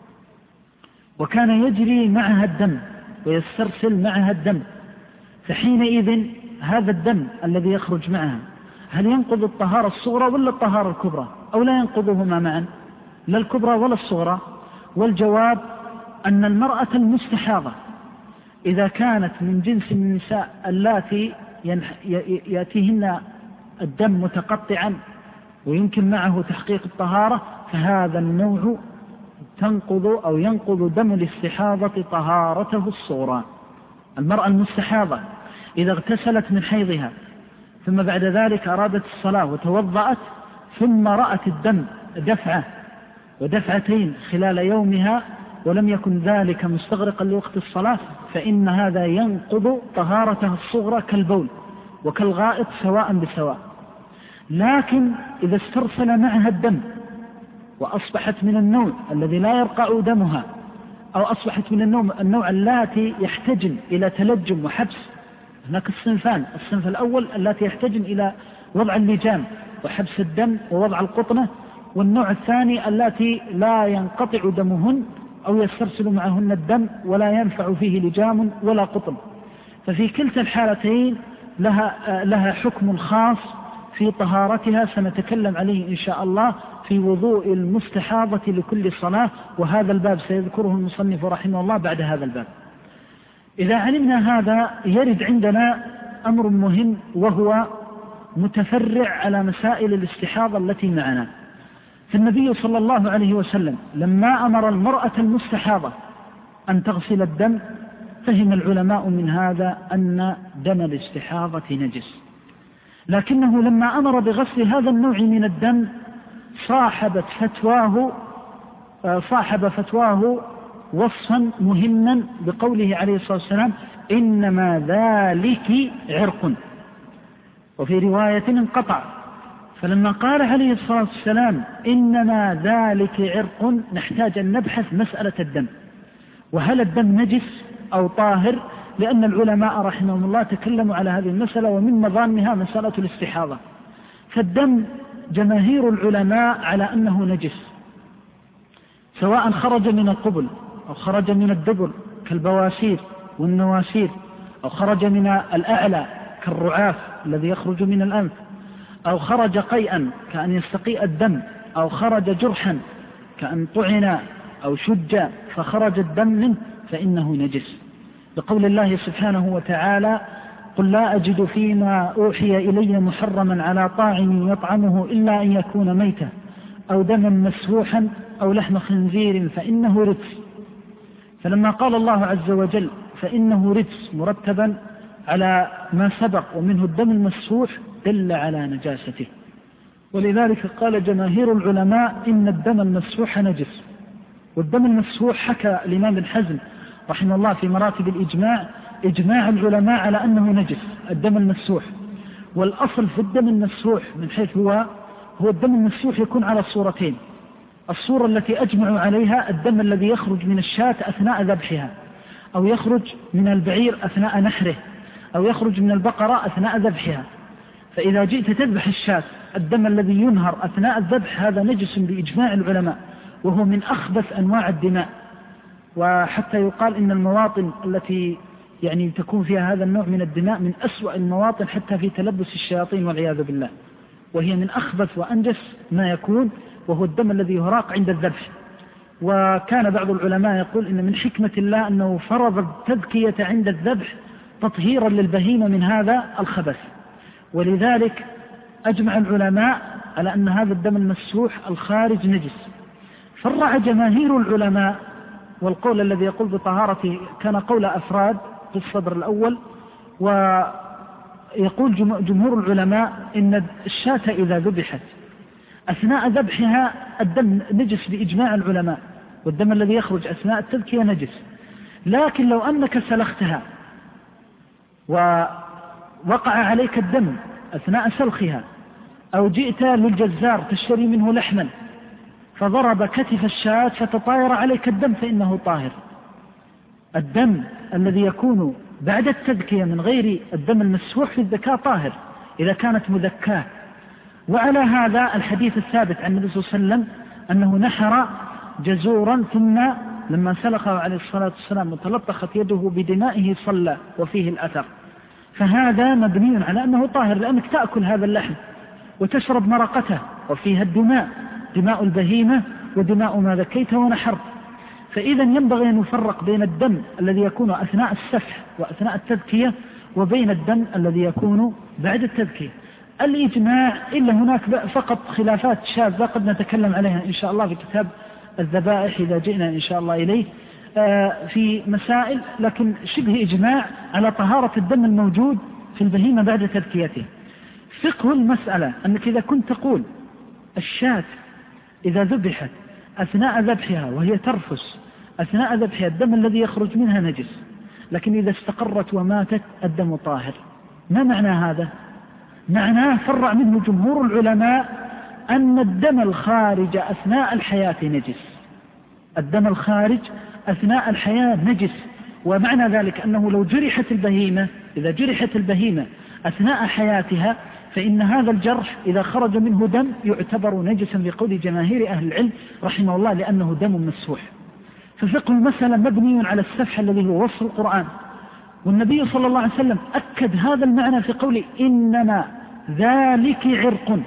B: وكان يجري معها الدم ويسترسل معها الدم، فحينئذ هذا الدم الذي يخرج معها هل ينقض الطهارة الصغرى ولا الطهارة الكبرى، أو لا ينقضهما معا، لا الكبرى ولا الصغرى؟ والجواب أن المرأة المستحاضة إذا كانت من جنس النساء اللاتي يأتيهن الدم متقطعا ويمكن معه تحقيق الطهارة، فهذا النوع تنقض أو ينقض دم الاستحاضة طهارته الصغرى. المرأة المستحاضة إذا اغتسلت من حيضها ثم بعد ذلك أرادت الصلاة وتوضأت ثم رأت الدم دفعة ودفعتين خلال يومها ولم يكن ذلك مستغرقا لوقت الصلاة، فإن هذا ينقض طهارتها الصغرى كالبول وكالغائط سواء بسواء. لكن إذا استرسل معها الدم وأصبحت من النوع الذي لا يرقع دمها، أو أصبحت من النوع التي يحتجم إلى تلجم وحبس، هناك الصنفان: الصنف الأول التي يحتجم إلى وضع اللجام وحبس الدم ووضع القطنة، والنوع الثاني التي لا ينقطع دمهن أو يسترسل معهن الدم ولا ينفع فيه لجام ولا قطن. ففي كلتا الحالتين لها حكم خاص في طهارتها سنتكلم عليه إن شاء الله في وضوء المستحاضة لكل صلاة، وهذا الباب سيذكره المصنف رحمه الله بعد هذا الباب. إذا علمنا هذا يرد عندنا أمر مهم وهو متفرع على مسائل الاستحاضة التي معنا. فالنبي صلى الله عليه وسلم لما أمر المرأة المستحاضة أن تغسل الدم فهم العلماء من هذا أن دم الاستحاضة نجس، لكنه لما أمر بغسل هذا النوع من الدم صاحب فتواه وصفا مهما بقوله عليه الصلاة والسلام: إنما ذلك عرق، وفي رواية انقطع. فلما قال عليه الصلاة والسلام إنما ذلك عرق نحتاج أن نبحث مسألة الدم، وهل الدم نجس أو طاهر؟ لأن العلماء رحمهم الله تكلموا على هذه المسألة، ومن مظانها مسألة الاستحاضة. فالدم جماهير العلماء على أنه نجس، سواء خرج من القبل أو خرج من الدبر كالبواسير والنواسير، أو خرج من الأعلى كالرعاف الذي يخرج من الأنف، أو خرج قيئا كأن يستقيء الدم، أو خرج جرحا كأن طعن أو شج فخرج الدم منه، فإنه نجس، بقول الله سبحانه وتعالى: قل لا أجد فيما أوحي إلي محرما على طاعم يطعمه إلا أن يكون ميتا أو دما مسفوحا أو لحم خنزير فإنه رجس. فلما قال الله عز وجل فإنه رجس مرتبا على ما سبق ومنه الدم المسفوح دل على نجاسته، ولذلك قال جماهير العلماء إن الدم المسفوح نجس. والدم المسفوح حكى الإمام ابن حزم رحمه الله في مراتب الإجماع إجماع العلماء على أنه نجس الدم المسفوح. والأصل في الدم المسفوح من حيث هو الدم المسفوح يكون على صورتين: الصورة التي أجمعوا عليها الدم الذي يخرج من الشاة أثناء ذبحها، أو يخرج من البعير أثناء نحره، أو يخرج من البقرة أثناء ذبحها. فإذا جئت تذبح الشاة الدم الذي ينهر أثناء الذبح هذا نجس بإجماع العلماء، وهو من أخبث أنواع الدماء. وحتى يقال إن المواطن التي يعني تكون فيها هذا النوع من الدماء من أسوأ المواطن حتى في تلبس الشياطين والعياذ بالله، وهي من أخبث وأنجس ما يكون، وهو الدم الذي يهراق عند الذبح. وكان بعض العلماء يقول إن من حكمة الله أنه فرض التذكية عند الذبح تطهيرا للبهيمة من هذا الخبث. ولذلك أجمع العلماء على أن هذا الدم المسفوح الخارج نجس. فرع جماهير العلماء، والقول الذي يقول بطهارته كان قول أفراد في الصدر الأول، ويقول جمهور العلماء إن الشاة إذا ذبحت أثناء ذبحها الدم نجس بإجماع العلماء، والدم الذي يخرج أثناء التذكية نجس. لكن لو أنك سلختها ووقع عليك الدم أثناء سلخها، أو جئت للجزار تشتري منه لحما فضرب كتف الشاة فتطاير عليك الدم فإنه طاهر. الدم الذي يكون بعد التذكية من غير الدم المسفوح في الذكاء طاهر إذا كانت مذكاة. وعلى هذا الحديث الثابت عن النبي صلى الله عليه وسلم أنه نحر جزورا ثم لما سلخه عليه الصلاة والسلام وتلطخت يده بدمائه صلى وفيه الأثر. فهذا مبني على أنه طاهر، لأنك تأكل هذا اللحم وتشرب مرقته وفيها الدماء، دماء البهيمة ودماء ما ذكيته ونحرت. فإذا ينبغي أن نفرق بين الدم الذي يكون أثناء السفح وأثناء التذكية وبين الدم الذي يكون بعد التذكية. الإجماع إلا هناك فقط خلافات شاذة قد نتكلم عليها إن شاء الله في كتاب الذبائح إذا جئنا إن شاء الله إليه في مسائل، لكن شبه إجماع على طهارة الدم الموجود في البهيمة بعد تذكيته. فقه المسألة أنك إذا كنت تقول الشاة إذا ذبحت أثناء ذبحها وهي ترفس أثناء ذبحها الدم الذي يخرج منها نجس، لكن إذا استقرت وماتت الدم طاهر. ما معنى هذا؟ معناه فرع منه جمهور العلماء أن الدم الخارج أثناء الحياة نجس. الدم الخارج أثناء الحياة نجس، ومعنى ذلك أنه لو جرحت البهيمة، إذا جرحت البهيمة أثناء حياتها فإن هذا الجرح إذا خرج منه دم يعتبر نجسا بقول جماهير أهل العلم رحمه الله لأنه دم مسفوح. ففقه المسألة مبني على السفح الذي هو وصف القرآن، والنبي صلى الله عليه وسلم أكد هذا المعنى في قوله إنما ذلك عرق.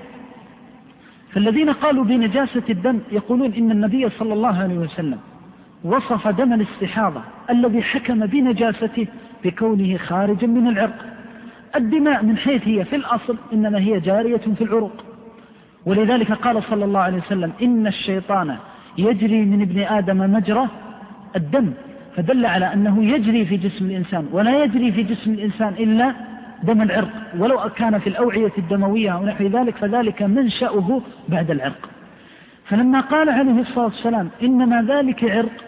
B: فالذين قالوا بنجاسة الدم يقولون إن النبي صلى الله عليه وسلم وصف دم الاستحاضة الذي حكم بنجاسته بكونه خارجا من العرق. الدماء من حيث هي في الأصل إنما هي جارية في العروق، ولذلك قال صلى الله عليه وسلم إن الشيطان يجري من ابن آدم مجرى الدم، فدل على أنه يجري في جسم الإنسان، ولا يجري في جسم الإنسان إلا دم العرق، ولو كان في الأوعية الدموية ونحو ذلك فذلك منشأه بعد العرق. فلما قال عليه الصلاة والسلام إنما ذلك عرق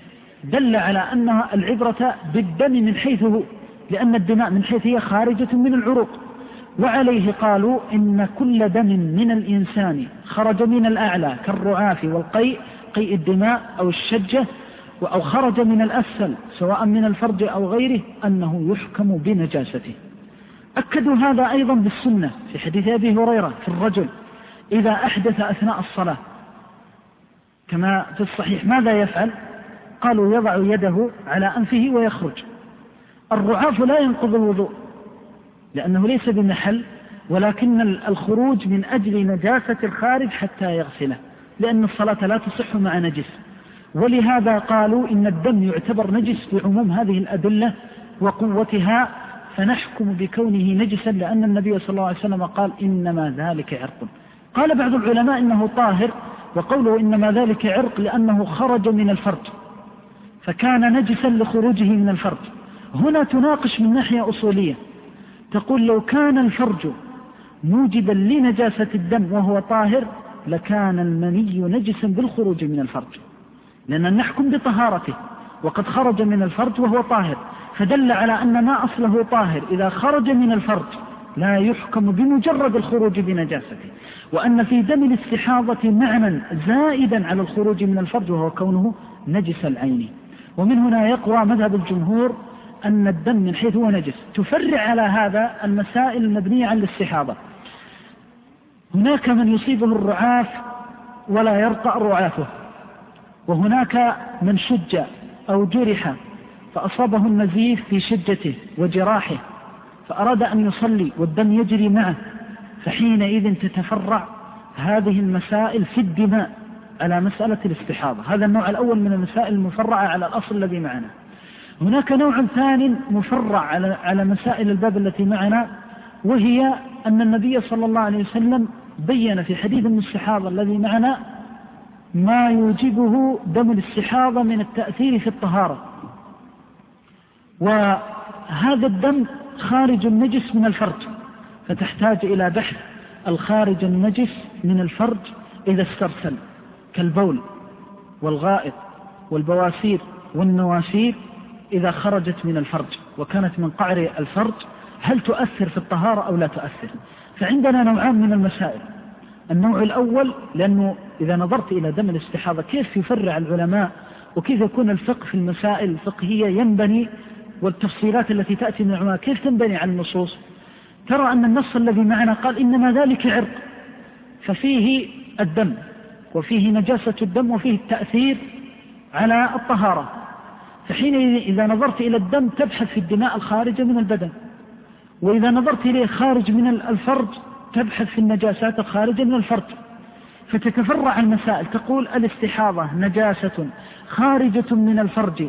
B: دل على أن العبرة بالدم من حيث هو، لأن الدماء من حيث هي خارجة من العروق. وعليه قالوا إن كل دم من الإنسان خرج من الأعلى كالرعاف والقيء، قيء الدماء أو الشجة، أو خرج من الأسفل سواء من الفرج أو غيره أنه يحكم بنجاسته. أكدوا هذا أيضا بالسنة في حديث أبي هريرة في الرجل إذا أحدث أثناء الصلاة كما في الصحيح ماذا يفعل؟ قالوا يضع يده على أنفه ويخرج. الرعاف لا ينقض الوضوء لأنه ليس بمحل، ولكن الخروج من أجل نجاسة الخارج حتى يغسله، لأن الصلاة لا تصح مع نجس. ولهذا قالوا إن الدم يعتبر نجس بعموم هذه الأدلة وقوتها، فنحكم بكونه نجسا لأن النبي صلى الله عليه وسلم قال إنما ذلك عرق. قال بعض العلماء إنه طاهر، وقوله إنما ذلك عرق لأنه خرج من الفرج فكان نجسا لخروجه من الفرج. هنا تناقش من ناحية أصولية، تقول لو كان الفرج موجبا لنجاسة الدم وهو طاهر لكان المني نجسا بالخروج من الفرج، لأن نحكم بطهارته وقد خرج من الفرج وهو طاهر، فدل على أن ما أصله طاهر إذا خرج من الفرج لا يحكم بمجرد الخروج بنجاسته، وأن في دم الاستحاضة معنى زائدا على الخروج من الفرج وهو كونه نجس العين. ومن هنا يقوى مذهب الجمهور أن الدم من حيث هو نجس. تفرع على هذا المسائل المبنية على الاستحاضة. هناك من يصيبه الرعاف ولا يرقى رعافه، وهناك من شج أو جرح فأصابه النزيف في شجته وجراحه فأراد أن يصلي والدم يجري معه، فحينئذ تتفرع هذه المسائل في الدماء على مسألة الاستحاضة. هذا النوع الأول من المسائل المفرعة على الأصل الذي معنا. هناك نوع ثاني مفرع على مسائل الباب التي معنا، وهي أن النبي صلى الله عليه وسلم بين في حديث الاستحاضة الذي معنا ما يوجبه دم الاستحاضة من التأثير في الطهارة، وهذا الدم خارج النجس من الفرج، فتحتاج إلى بحث الخارج النجس من الفرج إذا استرسل كالبول والغائط والبواسير والنواسير إذا خرجت من الفرج وكانت من قعر الفرج هل تؤثر في الطهارة أو لا تؤثر؟ فعندنا نوعان من المسائل. النوع الأول، لأنه إذا نظرت إلى دم الاستحاضة كيف يفرع العلماء وكيف يكون الفقه في المسائل الفقهية ينبني، والتفصيلات التي تأتي من العلماء كيف تنبني على النصوص، ترى أن النص الذي معنا قال إنما ذلك عرق، ففيه الدم وفيه نجاسة الدم وفيه التأثير على الطهارة. فحين إذا نظرت إلى الدم تبحث في الدماء الخارجة من البدن، وإذا نظرت إليه خارج من الفرج تبحث في النجاسات الخارجة من الفرج، فتتفرع المسائل. تقول الاستحاضة نجاسة خارجة من الفرج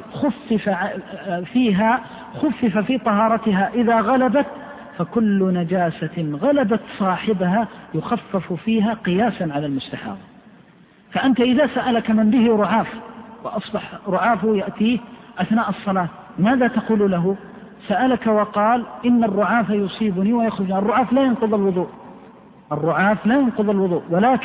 B: خفف في طهارتها إذا غلبت، فكل نجاسة غلبت صاحبها يخفف فيها قياسا على المستحاضة. فأنت إذا سألك من به رعاف وأصبح رعافه يأتيه أثناء الصلاة ماذا تقول له؟ سألك وقال إن الرعاف يصيبني ويخرج. الرعاف لا ينقض الوضوء، الرعاف لا ينقض الوضوء،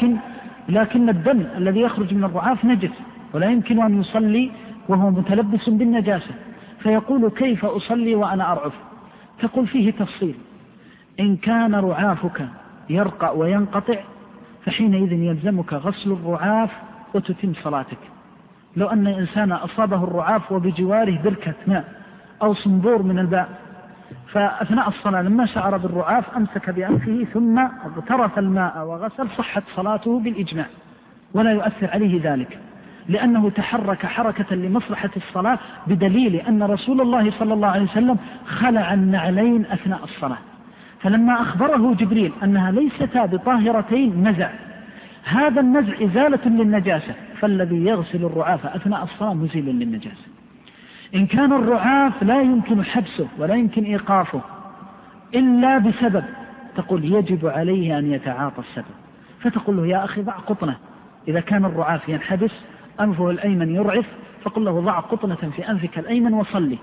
B: لكن الدم الذي يخرج من الرعاف نجس ولا يمكن أن يصلي وهو متلبس بالنجاسة. فيقول كيف أصلي وأنا أرعف؟ تقول فيه تفصيل. إن كان رعافك يرقى وينقطع فحينئذ يلزمك غسل الرعاف وتتم صلاتك. لو أن إنسان أصابه الرعاف وبجواره بركة ماء أو صنبور من الماء، فأثناء الصلاة لما شعر بالرعاف أمسك بأنفه ثم اغترف الماء وغسل، صحت صلاته بالإجماع ولا يؤثر عليه ذلك، لأنه تحرك حركة لمصلحة الصلاة، بدليل أن رسول الله صلى الله عليه وسلم خلع النعلين أثناء الصلاة، فلما أخبره جبريل أنها ليستا بطاهرتين نزع. هذا النزع إزالة للنجاسة، فالذي يغسل الرعاف أثناء الصلاة مزيل للنجاسة. إن كان الرعاف لا يمكن حبسه ولا يمكن إيقافه إلا بسبب، تقول يجب عليه أن يتعاطى السبب، فتقول له يا أخي ضع قطنة. إذا كان الرعاف ينحبس أنفه الأيمن يرعف فقل له ضع قطنة في أنفك الأيمن وصلي،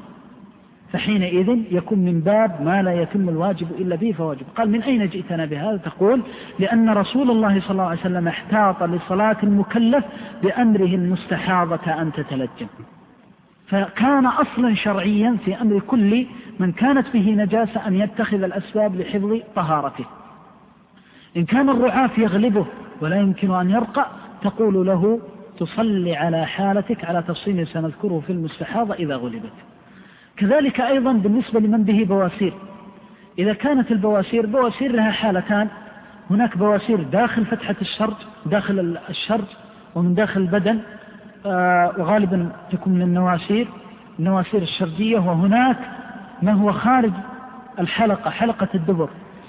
B: فحينئذ يكون من باب ما لا يتم الواجب إلا به فواجب. قال من أين جئتنا بهذا؟ تقول لأن رسول الله صلى الله عليه وسلم احتاط لصلاة المكلف بأمره المستحاضة أن تتلجم، فكان أصلا شرعيا في أمر كل من كانت به نجاسة أن يتخذ الأسباب لحفظ طهارته. إن كان الرعاف يغلبه ولا يمكن أن يرقى تقول له تصلي على حالتك على تفصيل سنذكره في المستحاضة إذا غلبت. كذلك أيضا بالنسبة لمن به بواسير، إذا كانت البواسير لها حالتان، هناك بواسير داخل فتحة الشرج، داخل الشرج ومن داخل البدن، وغالبا تكون من النواسير الشرجية، وهناك ما هو خارج الحلقة، حلقة الدبر،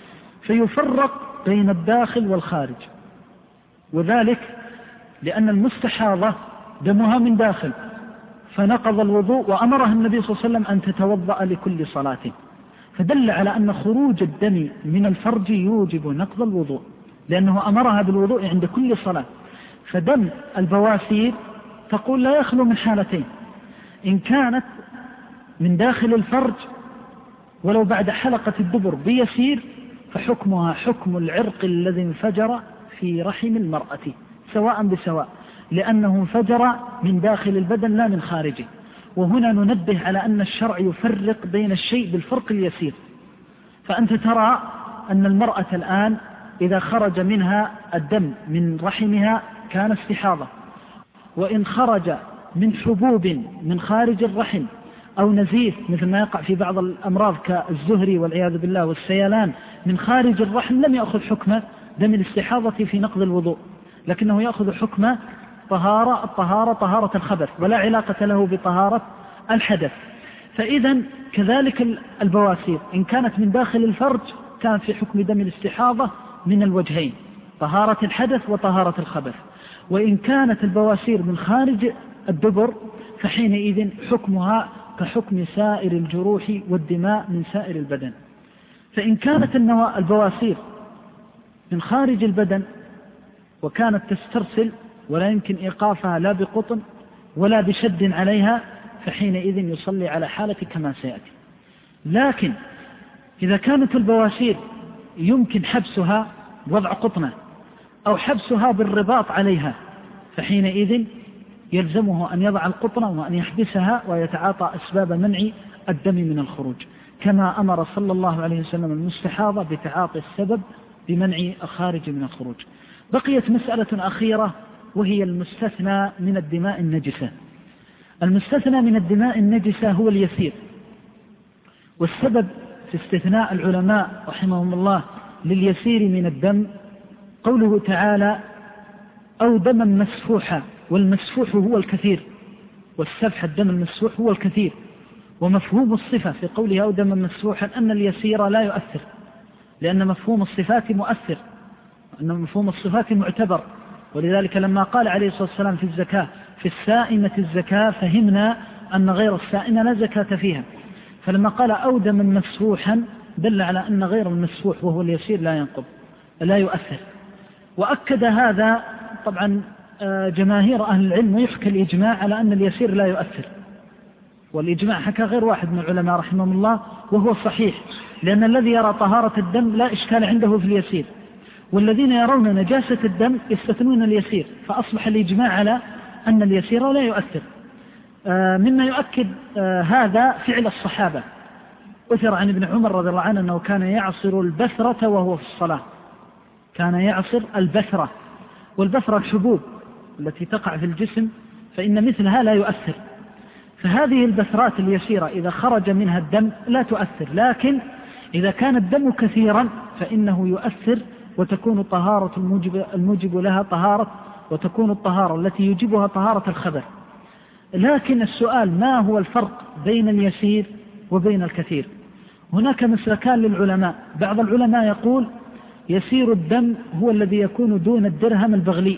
B: فيفرق بين الداخل والخارج، وذلك لأن المستحاضة دمها من داخل فنقض الوضوء، وأمرها النبي صلى الله عليه وسلم أن تتوضأ لكل صلاة، فدل على أن خروج الدم من الفرج يوجب نقض الوضوء، لأنه أمرها بالوضوء عند كل صلاة. فدم البواسير تقول لا يخلو من حالتين: إن كانت من داخل الفرج ولو بعد حلقة الدبر بيسير فحكمها حكم العرق الذي انفجر في رحم المرأة سواء بسواء، لأنه انفجر من داخل البدن لا من خارجه. وهنا ننبه على أن الشرع يفرق بين الشيء بالفرق اليسير. فأنت ترى أن المرأة الآن إذا خرج منها الدم من رحمها كان استحاضة، وإن خرج من حبوب من خارج الرحم أو نزيف مثل ما يقع في بعض الأمراض كالزهري والعياذ بالله والسيلان من خارج الرحم لم يأخذ حكم دم الاستحاضة في نقض الوضوء، لكنه يأخذ حكم طهارة الخبث، ولا علاقة له بطهارة الحدث. فإذا كذلك البواسير إن كانت من داخل الفرج كان في حكم دم الاستحاضة من الوجهين، طهارة الحدث وطهارة الخبث. وإن كانت البواسير من خارج الدبر فحينئذ حكمها كحكم سائر الجروح والدماء من سائر البدن. فإن كانت البواسير من خارج البدن وكانت تسترسل ولا يمكن إيقافها لا بقطن ولا بشد عليها فحينئذ يصلي على حالة كما سيأتي. لكن إذا كانت البواسير يمكن حبسها وضع قطنة أو حبسها بالرباط عليها فحينئذ يلزمه أن يضع القطنة وأن يحبسها ويتعاطى أسباب منع الدم من الخروج، كما أمر صلى الله عليه وسلم المستحاضة بتعاطي السبب بمنع الخارج من الخروج. بقيت مسألة أخيرة وهي المستثنى من الدماء النجسة. المستثنى من الدماء النجسة هو اليسير، والسبب في استثناء العلماء رحمهم الله لليسير من الدم قوله تعالى أو دما مسفوحا، والمسفوح هو الكثير، والسفح الدم المسفوح هو الكثير. ومفهوم الصفة في قوله أو دما مسفوحا أن اليسير لا يؤثر، لأن مفهوم الصفات مؤثر، أن مفهوم الصفات معتبر. ولذلك لما قال عليه الصلاة والسلام في الزكاة في السائمة الزكاة فهمنا أن غير السائمة لا زكاة فيها، فلما قال أو دما مسفوحا دل على أن غير المسفوح وهو اليسير لا ينقض لا يؤثر. وأكد هذا طبعا جماهير أهل العلم، ويحكى الإجماع على أن اليسير لا يؤثر، والإجماع حكى غير واحد من العلماء رحمهم الله وهو صحيح، لأن الذي يرى طهارة الدم لا إشكال عنده في اليسير، والذين يرون نجاسة الدم يستثنون اليسير، فأصبح الإجماع على أن اليسير لا يؤثر. مما يؤكد هذا فعل الصحابة. أثر عن ابن عمر رضي الله عنه أنه كان يعصر البثرة وهو في الصلاة، كان يعصر البثرة، والبثرة الحبوب التي تقع في الجسم فإن مثلها لا يؤثر. فهذه البثرات اليسيرة إذا خرج منها الدم لا تؤثر، لكن إذا كان الدم كثيرا فإنه يؤثر، وتكون طهارة الموجب لها طهارة، وتكون الطهارة التي يجبها طهارة الخبث. لكن السؤال ما هو الفرق بين اليسير وبين الكثير؟ هناك مسلكان للعلماء. بعض العلماء يقول يسير الدم هو الذي يكون دون الدرهم البغلي،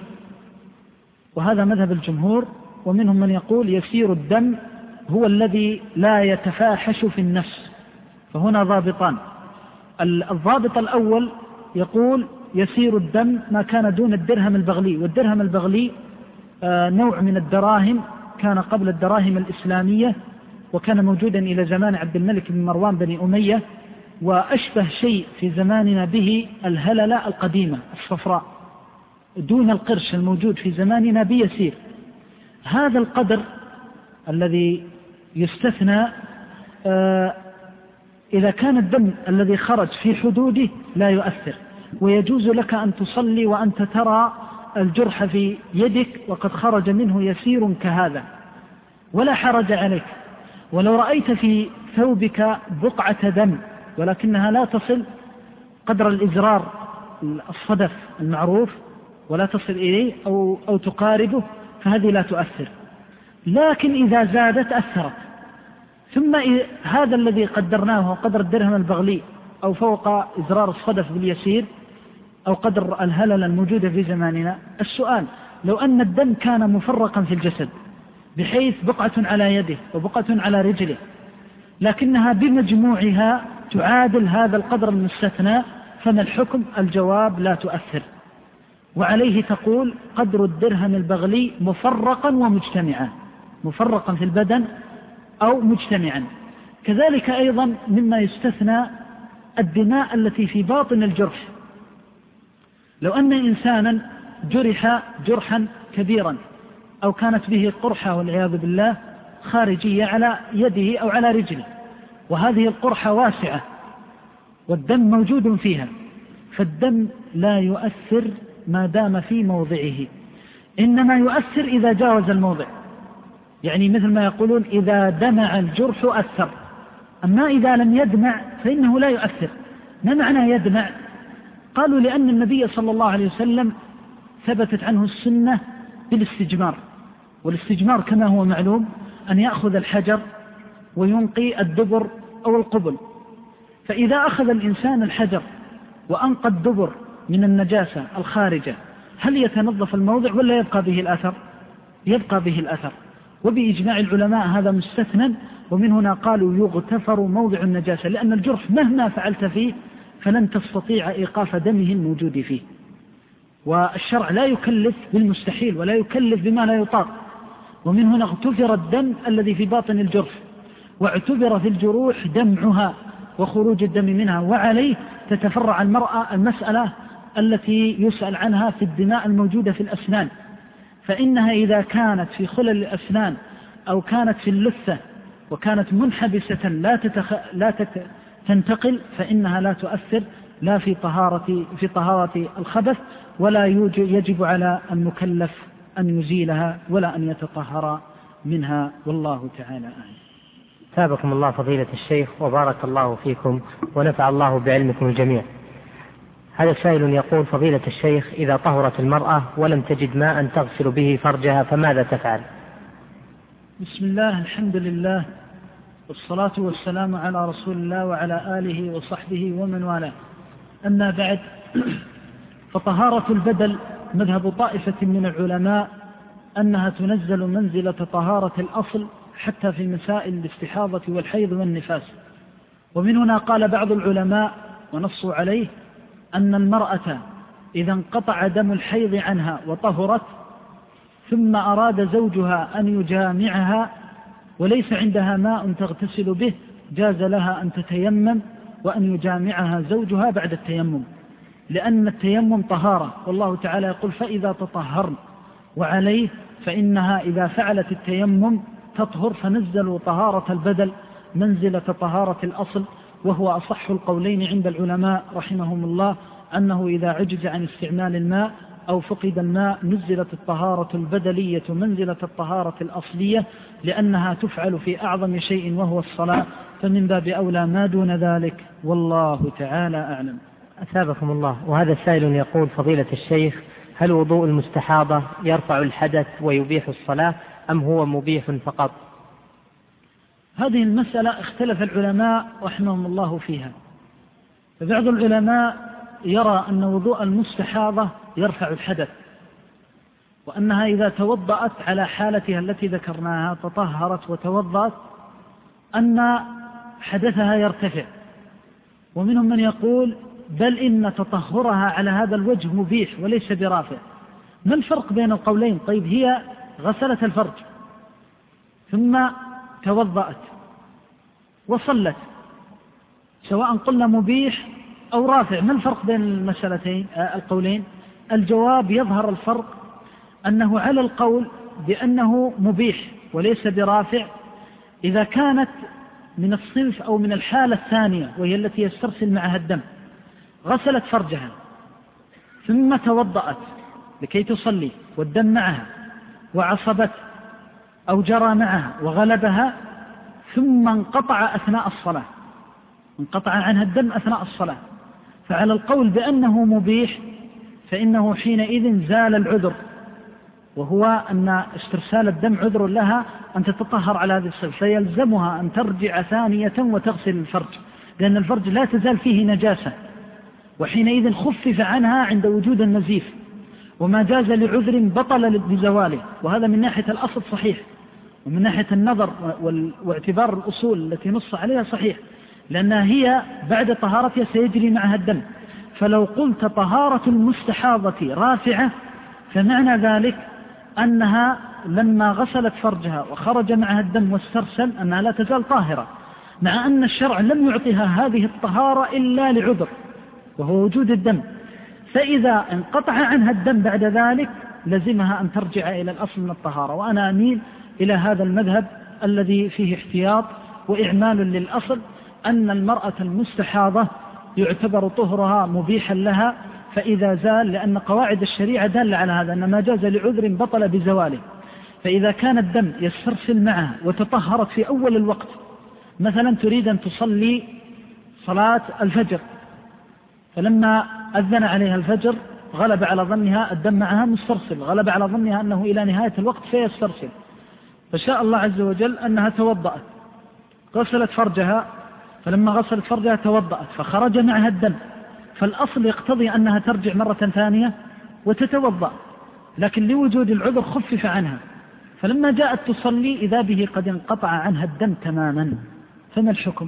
B: وهذا مذهب الجمهور. ومنهم من يقول يسير الدم هو الذي لا يتفاحش في النفس. فهنا ضابطان. الضابط الأول يقول يسير الدم ما كان دون الدرهم البغلي، والدرهم البغلي نوع من الدراهم كان قبل الدراهم الإسلامية، وكان موجودا إلى زمان عبد الملك بن مروان بن أمية، وأشبه شيء في زماننا به الهللة القديمة الصفراء دون القرش الموجود في زماننا بيسير. هذا القدر الذي يستثنى إذا كان الدم الذي خرج في حدوده لا يؤثر، ويجوز لك أن تصلي وأنت ترى الجرح في يدك وقد خرج منه يسير كهذا ولا حرج عليك. ولو رأيت في ثوبك بقعة دم ولكنها لا تصل قدر الإزرار الصدف المعروف ولا تصل إليه أو تقاربه فهذه لا تؤثر. لكن إذا زادت أثرت. ثم هذا الذي قدرناه قدر الدرهم البغلي أو فوق إزرار الصدف باليسير أو قدر الهلل الموجودة في زماننا. السؤال لو أن الدم كان مفرقا في الجسد بحيث بقعة على يده وبقعة على رجله لكنها بمجموعها تعادل هذا القدر المستثنى، فما الحكم؟ الجواب لا تؤثر. وعليه تقول قدر الدرهم البغلي مفرقا ومجتمعا، مفرقا في البدن أو مجتمعا. كذلك أيضا مما يستثنى الدماء التي في باطن الجرح. لو أن إنسانا جرح جرحا كبيرا أو كانت به قرحة والعياذ بالله خارجية على يده أو على رجله، وهذه القرحة واسعة والدم موجود فيها، فالدم لا يؤثر ما دام في موضعه، إنما يؤثر إذا جاوز الموضع، يعني مثل ما يقولون إذا دمع الجرح أثر، أما إذا لم يدمع فإنه لا يؤثر. ما معنى يدمع؟ قالوا لأن النبي صلى الله عليه وسلم ثبتت عنه السنة بالاستجمار، والاستجمار كما هو معلوم أن يأخذ الحجر وينقي الدبر أو القبل، فإذا أخذ الإنسان الحجر وأنقى الدبر من النجاسة الخارجة هل يتنظف الموضع ولا يبقى به الأثر؟ يبقى به الأثر، وبإجماع العلماء هذا مستثنى، ومن هنا قالوا يغتفر موضع النجاسة، لأن الجرح مهما فعلت فيه فلن تستطيع إيقاف دمه الموجود فيه، والشرع لا يكلف بالمستحيل ولا يكلف بما لا يطاق، ومن هنا اغتفر الدم الذي في باطن الجرح، واعتبر في الجروح دمعها وخروج الدم منها، وعليه تتفرع المرأة المسألة التي يسأل عنها في الدماء الموجودة في الأسنان، فإنها إذا كانت في خلل الأسنان أو كانت في اللثة وكانت منحبسة لا تنتقل فإنها لا تؤثر لا في طهارة الخبث، ولا يجب على المكلف أن يزيلها ولا أن يتطهر منها، والله تعالى أعلم.
A: ثابكم الله فضيلة الشيخ وبارك الله فيكم ونفع الله بعلمكم الجميع. هذا سائل يقول: فضيلة الشيخ، إذا طهرت المرأة ولم تجد ماء تغسل به فرجها فماذا تفعل؟
B: بسم الله، الحمد لله، والصلاة والسلام على رسول الله وعلى آله وصحبه ومن والاه، أما بعد، فطهارة البدل مذهب طائفة من العلماء أنها تنزل منزلة طهارة الأصل حتى في مسائل الاستحاضة والحيض والنفاس، ومن هنا قال بعض العلماء ونصوا عليه أن المرأة إذا انقطع دم الحيض عنها وطهرت ثم أراد زوجها أن يجامعها وليس عندها ماء تغتسل به جاز لها أن تتيمم وأن يجامعها زوجها بعد التيمم، لأن التيمم طهارة، والله تعالى يقول: فإذا تطهرن، وعليه فإنها إذا فعلت التيمم تطهر، فنزلوا طهارة البدل منزلة طهارة الأصل، وهو أصح القولين عند العلماء رحمهم الله، أنه إذا عجز عن استعمال الماء أو فقد الماء نزلت الطهارة البدلية منزلة الطهارة الأصلية، لأنها تفعل في أعظم شيء وهو الصلاة، فمن باب أولى ما دون ذلك، والله تعالى أعلم.
A: أثابكم الله. وهذا السائل يقول: فضيلة الشيخ، هل وضوء المستحاضة يرفع الحدث ويبيح الصلاة أم هو مبيح فقط؟
B: هذه المسألة اختلف العلماء رحمهم الله فيها، فبعض العلماء يرى أن وضوء المستحاضة يرفع الحدث، وأنها إذا توضأت على حالتها التي ذكرناها تطهرت وتوضأت أن حدثها يرتفع، ومنهم من يقول بل إن تطهرها على هذا الوجه مبيح وليس برافع. ما الفرق بين القولين؟ طيب، هي غسلت الفرج ثم توضأت وصلت، سواء قلنا مبيح أو رافع، ما الفرق بين المسألتين القولين؟ الجواب: يظهر الفرق أنه على القول بأنه مبيح وليس برافع إذا كانت من الصنف أو من الحالة الثانية، وهي التي يسترسل معها الدم، غسلت فرجها ثم توضأت لكي تصلي والدم معها وعصبت أو جرى معها وغلبها، ثم انقطع أثناء الصلاة، انقطع عنها الدم أثناء الصلاة، فعلى القول بأنه مبيح فإنه حينئذ زال العذر، وهو أن استرسال الدم عذر لها أن تتطهر على هذه الصفة، فيلزمها أن ترجع ثانية وتغسل الفرج، لأن الفرج لا تزال فيه نجاسة، وحينئذ خفف عنها عند وجود النزيف، وما جاز لعذر بطل بزواله، وهذا من ناحية الأصل صحيح، ومن ناحية النظر واعتبار الأصول التي نص عليها صحيح، لأنها هي بعد طهارتها سيجري معها الدم، فلو قلت طهارة المستحاضة رافعة فمعنى ذلك أنها لما غسلت فرجها وخرج معها الدم واسترسل أنها لا تزال طاهرة، مع أن الشرع لم يعطيها هذه الطهارة إلا لعذر وهو وجود الدم، فإذا انقطع عنها الدم بعد ذلك لزمها أن ترجع إلى الأصل من الطهارة، وأنا أميل إلى هذا المذهب الذي فيه احتياط وإعمال للأصل أن المرأة المستحاضة يعتبر طهرها مبيحا لها، فإذا زال، لأن قواعد الشريعة دالة على هذا، أن ما جاز لعذر بطل بزواله. فإذا كان الدم يسترسل معها وتطهرت في أول الوقت، مثلا تريد أن تصلي صلاة الفجر، فلما أذن عليها الفجر غلب على ظنها الدم معها مسترسل، غلب على ظنها أنه إلى نهاية الوقت سيسترسل، فشاء الله عز وجل أنها توضأت، غسلت فرجها، فلما غسلت فرجها توضأت فخرج معها الدم، فالأصل يقتضي أنها ترجع مرة ثانية وتتوضأ، لكن لوجود العذر خفف عنها، فلما جاءت تصلي إذا به قد انقطع عنها الدم تماما، فما الحكم؟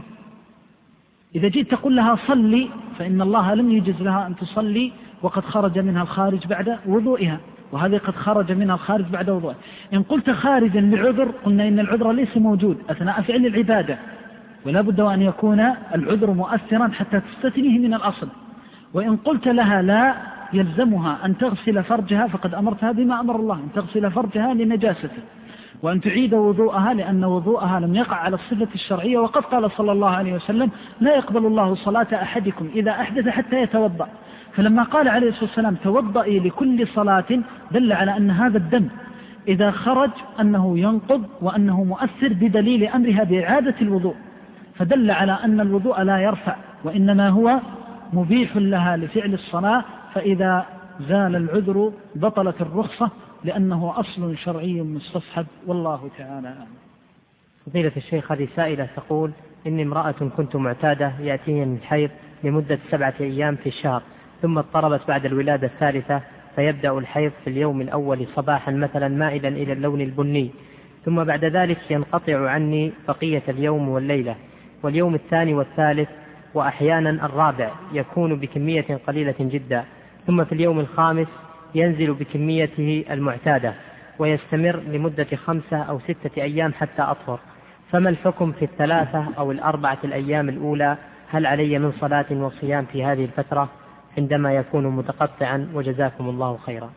B: إذا جئت تقول لها صلي، فإن الله لم يجز لها أن تصلي وقد خرج منها الخارج بعد وضوئها، وهذه قد خرج منها الخارج بعد وضوئها. إن قلت خارجا لعذر، قلنا إن العذر ليس موجود أثناء فعل العبادة، ولا بد أن يكون العذر مؤثرا حتى تستثنيه من الأصل. وإن قلت لها لا، يلزمها أن تغسل فرجها، فقد أمرتها بما أمر الله، أن تغسل فرجها لنجاسته، وأن تعيد وضوءها لأن وضوءها لم يقع على الصفة الشرعية، وقد قال صلى الله عليه وسلم لا يقبل الله صلاة أحدكم إذا أحدث حتى يتوضأ. فلما قال عليه الصلاة والسلام توضئي لكل صلاة، دل على أن هذا الدم إذا خرج أنه ينقض وأنه مؤثر بدليل أمرها بإعادة الوضوء، فدل على أن الوضوء لا يرفع وإنما هو مبيح لها لفعل الصلاة، فإذا زال العذر بطلت الرخصة لأنه أصل شرعي مستصحب، والله تعالى أعلم.
A: فضيلة الشيخ، هذه سائلة تقول: إني امرأة كنت معتادة يأتيني الحيض لمدة 7 أيام في الشهر، ثم اضطربت بعد الولادة الثالثة فيبدأ الحيض في اليوم الأول صباحا مثلا مائلا إلى اللون البني، ثم بعد ذلك ينقطع عني بقية اليوم والليلة، واليوم الثاني والثالث وأحيانا الرابع يكون بكمية قليلة جدا، ثم في اليوم الخامس ينزل بكميته المعتادة ويستمر لمدة 5 أو 6 أيام حتى أطهر، فما الحكم في 3 أو 4 الأيام الأولى؟ هل علي من صلاة وصيام في هذه الفترة عندما يكون متقطعا؟ وجزاكم الله خيرا.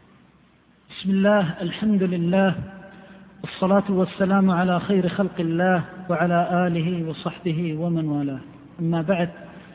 B: بسم الله، الحمد لله، والصلاة والسلام على خير خلق الله وعلى آله وصحبه ومن والاه، أما بعد،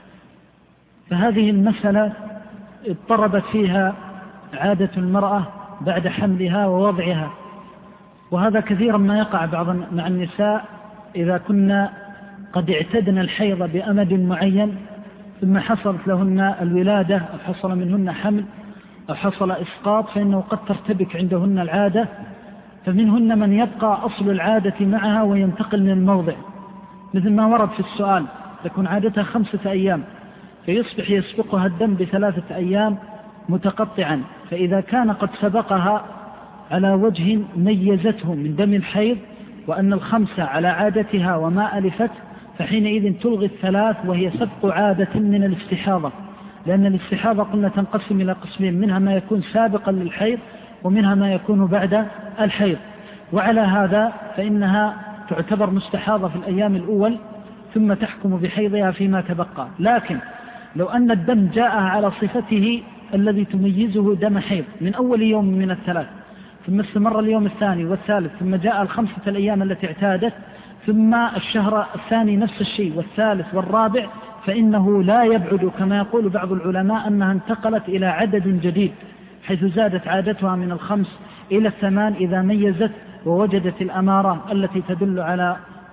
B: فهذه المسألة اضطربت فيها عادة المرأة بعد حملها ووضعها، وهذا كثيرا ما يقع مع النساء إذا كنا قد اعتدن الحيض بأمد معين، ثم حصلت لهن الولادة أو حصل منهن حمل أو حصل إسقاط، فإنه قد ترتبك عندهن العادة، فمنهن من يبقى أصل العادة معها وينتقل من الموضع، مثل ما ورد في السؤال، تكون عادتها 5 أيام فيصبح يسبقها الدم ب3 أيام متقطعا، فإذا كان قد سبقها على وجه ميزته من دم الحيض وأن 5 على عادتها وما ألفت، فحينئذ تلغي 3 وهي سبق عادة من الاستحاضة، لأن الاستحاضة قلنا تنقسم إلى قسمين، منها ما يكون سابقا للحيض ومنها ما يكون بعد الحيض، وعلى هذا فإنها تعتبر مستحاضة في الأيام الأول ثم تحكم بحيضها فيما تبقى. لكن لو أن الدم جاء على صفته الذي تميزه دم حيض من أول يوم من ال3، ثم استمر اليوم الثاني والثالث، ثم جاء 5 الأيام التي اعتادت، ثم الشهر الثاني نفس الشيء والثالث والرابع، فإنه لا يبعد كما يقول بعض العلماء أنها انتقلت إلى عدد جديد، حيث زادت عادتها من 5 إلى 8 إذا ميزت ووجدت الأمارة التي تدل على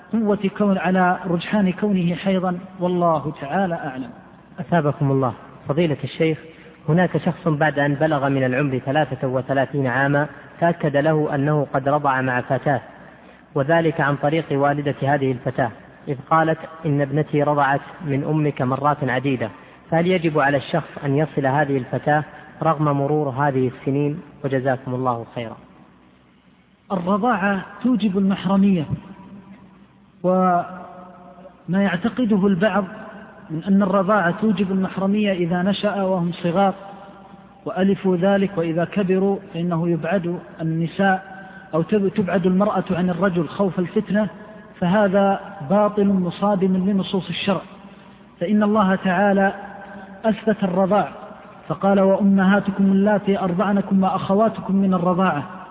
B: على رجحان كونه حيضا، والله تعالى أعلم.
A: أثابكم الله. فضيلة الشيخ، هناك شخص بعد أن بلغ من العمر 33 عاما تأكد له أنه قد رضع مع فتاة، وذلك عن طريق والدة هذه الفتاة، إذ قالت: إن ابنتي رضعت من أمك مرات عديدة، فهل يجب على الشخص أن يصل هذه الفتاة رغم مرور هذه السنين؟ وجزاكم الله خيرا.
B: الرضاعة توجب المحرمية، وما يعتقده البعض من أن الرضاعة توجب المحرمية إذا نشأ وهم صغار وألفوا ذلك، وإذا كبروا فإنه يبعد النساء أو تبعد المرأة عن الرجل خوف الفتنة، فهذا باطل مصادم لنصوص الشرع، فإن الله تعالى أثبت الرضاع فقال: وأمهاتكم اللاتي أرضعنكم وأخواتكم من الرضاعة،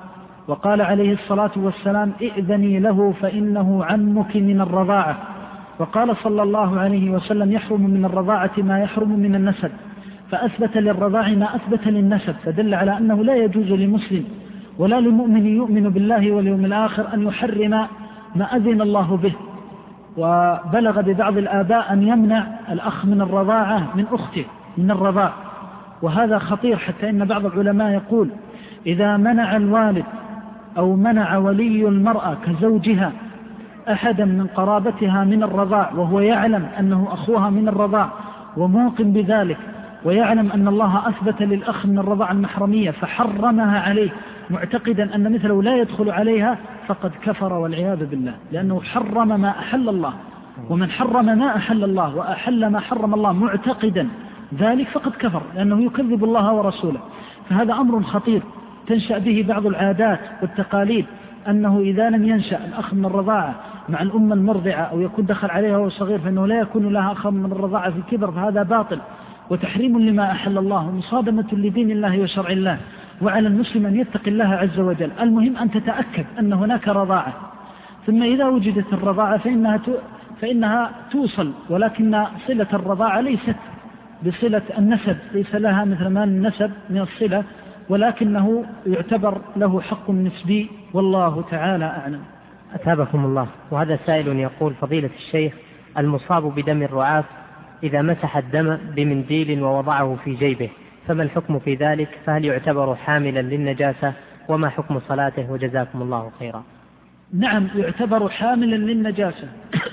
B: وقال عليه الصلاة والسلام: ائذني له فإنه عمك من الرضاعة. وقال صلى الله عليه وسلم: يحرم من الرضاعة ما يحرم من النسب، فأثبت للرضاع ما أثبت للنسب، فدل على أنه لا يجوز لمسلم ولا لمؤمن يؤمن بالله واليوم الآخر أن يحرم ما أذن الله به. وبلغ ببعض الآباء أن يمنع الأخ من الرضاعة من أخته من الرضاع، وهذا خطير، حتى إن بعض العلماء يقول: إذا منع الوالد أو منع ولي المرأة كزوجها أحدا من قرابتها من الرضاع وهو يعلم أنه أخوها من الرضاع وموقن بذلك، ويعلم أن الله أثبت للأخ من الرضاع المحرمية فحرمها عليه معتقدا أن مثله لا يدخل عليها، فقد كفر والعياذ بالله، لأنه حرم ما أحل الله. ومن حرم ما أحل الله وأحل ما حرم الله معتقدا ذلك فقد كفر، لأنه يكذب الله ورسوله. فهذا أمر خطير تنشأ به بعض العادات والتقاليد، أنه إذا لم ينشأ الأخ من الرضاعة مع الأم المرضعة أو يكون دخل عليها وهو صغير فإنه لا يكون لها أخ من الرضاعة في الكبر، فهذا باطل وتحريم لما أحل الله ومصادمة لدين الله وشرع الله. وعلى المسلم أن يتقي الله عز وجل. المهم أن تتأكد أن هناك رضاعة، ثم إذا وجدت الرضاعة فإنها توصل، ولكن صلة الرضاعة ليست بصلة النسب، ليس لها مثل ما النسب من الصلة، ولكنه يعتبر له حق نسبي، والله تعالى أعلم.
A: أثابكم الله. وهذا سائل يقول: فضيلة الشيخ، المصاب بدم الرعاف إذا مسح الدم بمنديل ووضعه في جيبه فما الحكم في ذلك؟ فهل يعتبر حاملا للنجاسة؟ وما حكم صلاته؟ وجزاكم الله خيرا.
B: نعم، يعتبر حاملا للنجاسة.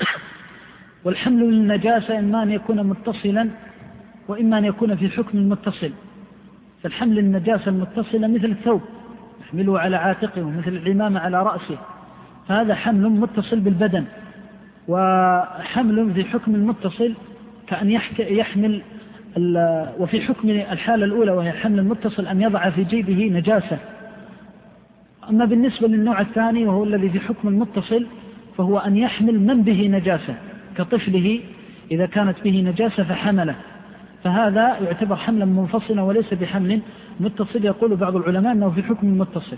B: والحمل للنجاسة إما أن يكون متصلا وإما أن يكون في حكم المتصل. فالحمل النجاسة المتصلة مثل الثوب يحمله على عاتقه ومثل العمامة على رأسه، فهذا حمل متصل بالبدن. وحمل في حكم المتصل كأن يحمل وفي حكم الحالة الأولى وهي الحمل المتصل أن يضع في جيبه نجاسة. أما بالنسبة للنوع الثاني وهو الذي في حكم المتصل فهو أن يحمل من به نجاسة كطفله إذا كانت به نجاسة فحمله، فهذا يعتبر حملا منفصلا وليس بحمل متصل. يقول بعض العلماء أنه في حكم متصل.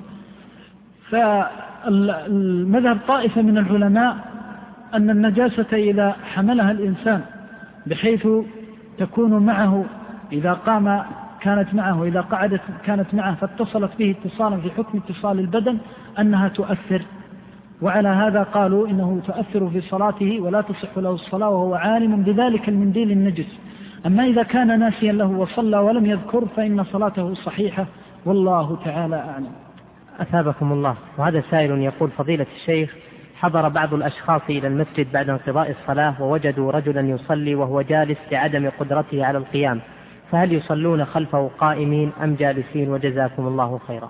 B: فالمذهب طائفة من العلماء أن النجاسة إذا حملها الإنسان بحيث تكون معه إذا قام كانت معه، إذا قعدت كانت معه، فاتصلت به اتصالا في حكم اتصال البدن أنها تؤثر. وعلى هذا قالوا إنه تؤثر في صلاته ولا تصح له الصلاة وهو عالم بذلك المنديل النجس. أما إذا كان ناسيا له وصلى ولم يذكر فإن صلاته صحيحة، والله تعالى أعلم.
A: أثابكم الله. وهذا سائل يقول: فضيلة الشيخ، حضر بعض الأشخاص إلى المسجد بعد انقضاء الصلاة ووجدوا رجلا يصلي وهو جالس لعدم قدرته على القيام، فهل يصلون خلفه قائمين أم جالسين؟ وجزاكم الله خيرا.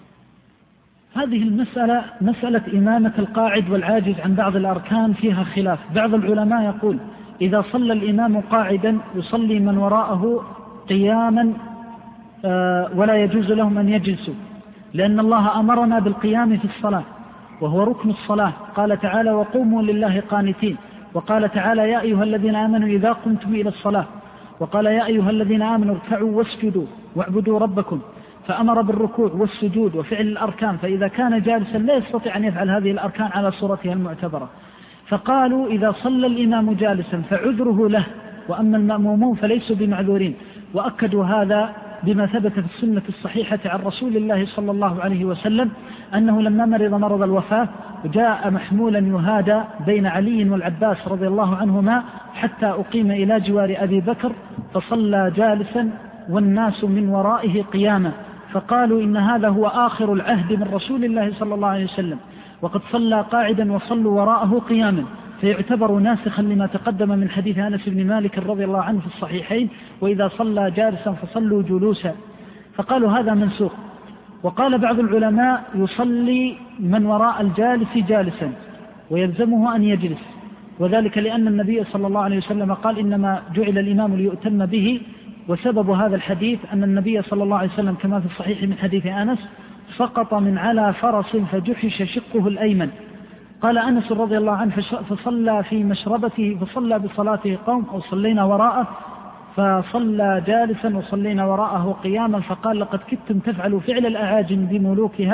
B: هذه المسألة مسألة إمامة القاعد والعاجز عن بعض الأركان فيها خلاف. بعض العلماء يقول إذا صلى الإمام قاعدا يصلي من وراءه قياما ولا يجوز لهم أن يجلسوا، لأن الله أمرنا بالقيام في الصلاة وهو ركن الصلاة. قال تعالى: وقوموا لله قانتين. وقال تعالى: يا أيها الذين آمنوا إذا قمتم إلى الصلاة. وقال: يا أيها الذين آمنوا اركعوا واسجدوا واعبدوا ربكم. فأمر بالركوع والسجود وفعل الأركان، فإذا كان جالسا لا يستطيع أن يفعل هذه الأركان على صورتها المعتبرة. فقالوا إذا صلى الإمام جالسا فعذره له، وأما المأمومون فليسوا بمعذورين. وأكدوا هذا بما ثبت في السنة الصحيحة عن رسول الله صلى الله عليه وسلم أنه لما مرض مرض الوفاة جاء محمولا يهادى بين علي والعباس رضي الله عنهما حتى أقيم إلى جوار أبي بكر فصلى جالسا والناس من ورائه قياما، فقالوا إن هذا هو آخر العهد من رسول الله صلى الله عليه وسلم، وقد صلى قاعدا وصلوا وراءه قياما، فيعتبر ناسخا لما تقدم من حديث أنس بن مالك رضي الله عنه في الصحيحين: وإذا صلى جالسا فصلوا جلوسا. فقالوا هذا منسوخ. وقال بعض العلماء يصلي من وراء الجالس جالسا ويلزمه أن يجلس، وذلك لأن النبي صلى الله عليه وسلم قال: إنما جعل الإمام ليؤتم به. وسبب هذا الحديث أن النبي صلى الله عليه وسلم كما في الصحيح من حديث أنس سقط من على فرس فجحش شقه الأيمن. قال أنس رضي الله عنه: فصلى في مشربته فصلى بصلاته قوم أو صلينا وراءه، فصلى جالسا وصلينا وراءه قياما، فقال: لقد كدتم تفعلوا فعل الأعاجم بملوكها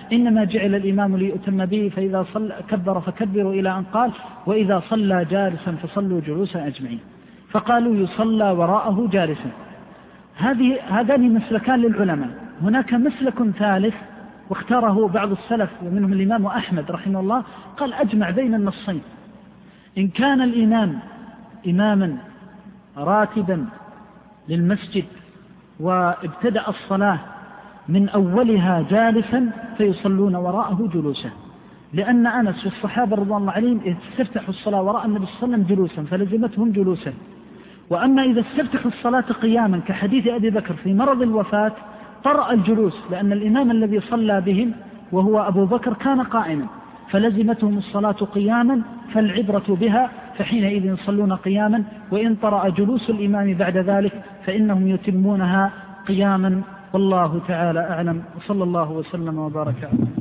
B: إنما جعل الإمام ليؤتم به، فإذا كبر فكبروا، إلى أن قال وإذا صلى جالسا فصلوا جلوسا أجمعين، فقالوا يصلى وراءه جالسا. هذان مسلكان للعلماء. هناك مسلك ثالث واختاره بعض السلف ومنهم الإمام أحمد رحمه الله، قال أجمع بين النصين. إن كان الإمام إماما راتبا للمسجد وابتدأ الصلاة من أولها جالسا فيصلون وراءه جلوسا، لأن أنس والصحابة رضي الله عليهم استفتحوا الصلاة وراء النبي صلى الله عليه وسلم جلوسا فلزمتهم جلوسا. وأما إذا استفتحوا الصلاة قياما كحديث أبي بكر في مرض الوفاة طرأ الجلوس، لأن الإمام الذي صلى بهم وهو أبو بكر كان قائما فلزمتهم الصلاة قياما، فالعبرة بها، فحينئذ يصلون قياما. وإن طرأ جلوس الإمام بعد ذلك فإنهم يتمونها قياما. والله تعالى أعلم، وصلى الله وسلم وبارك عليه.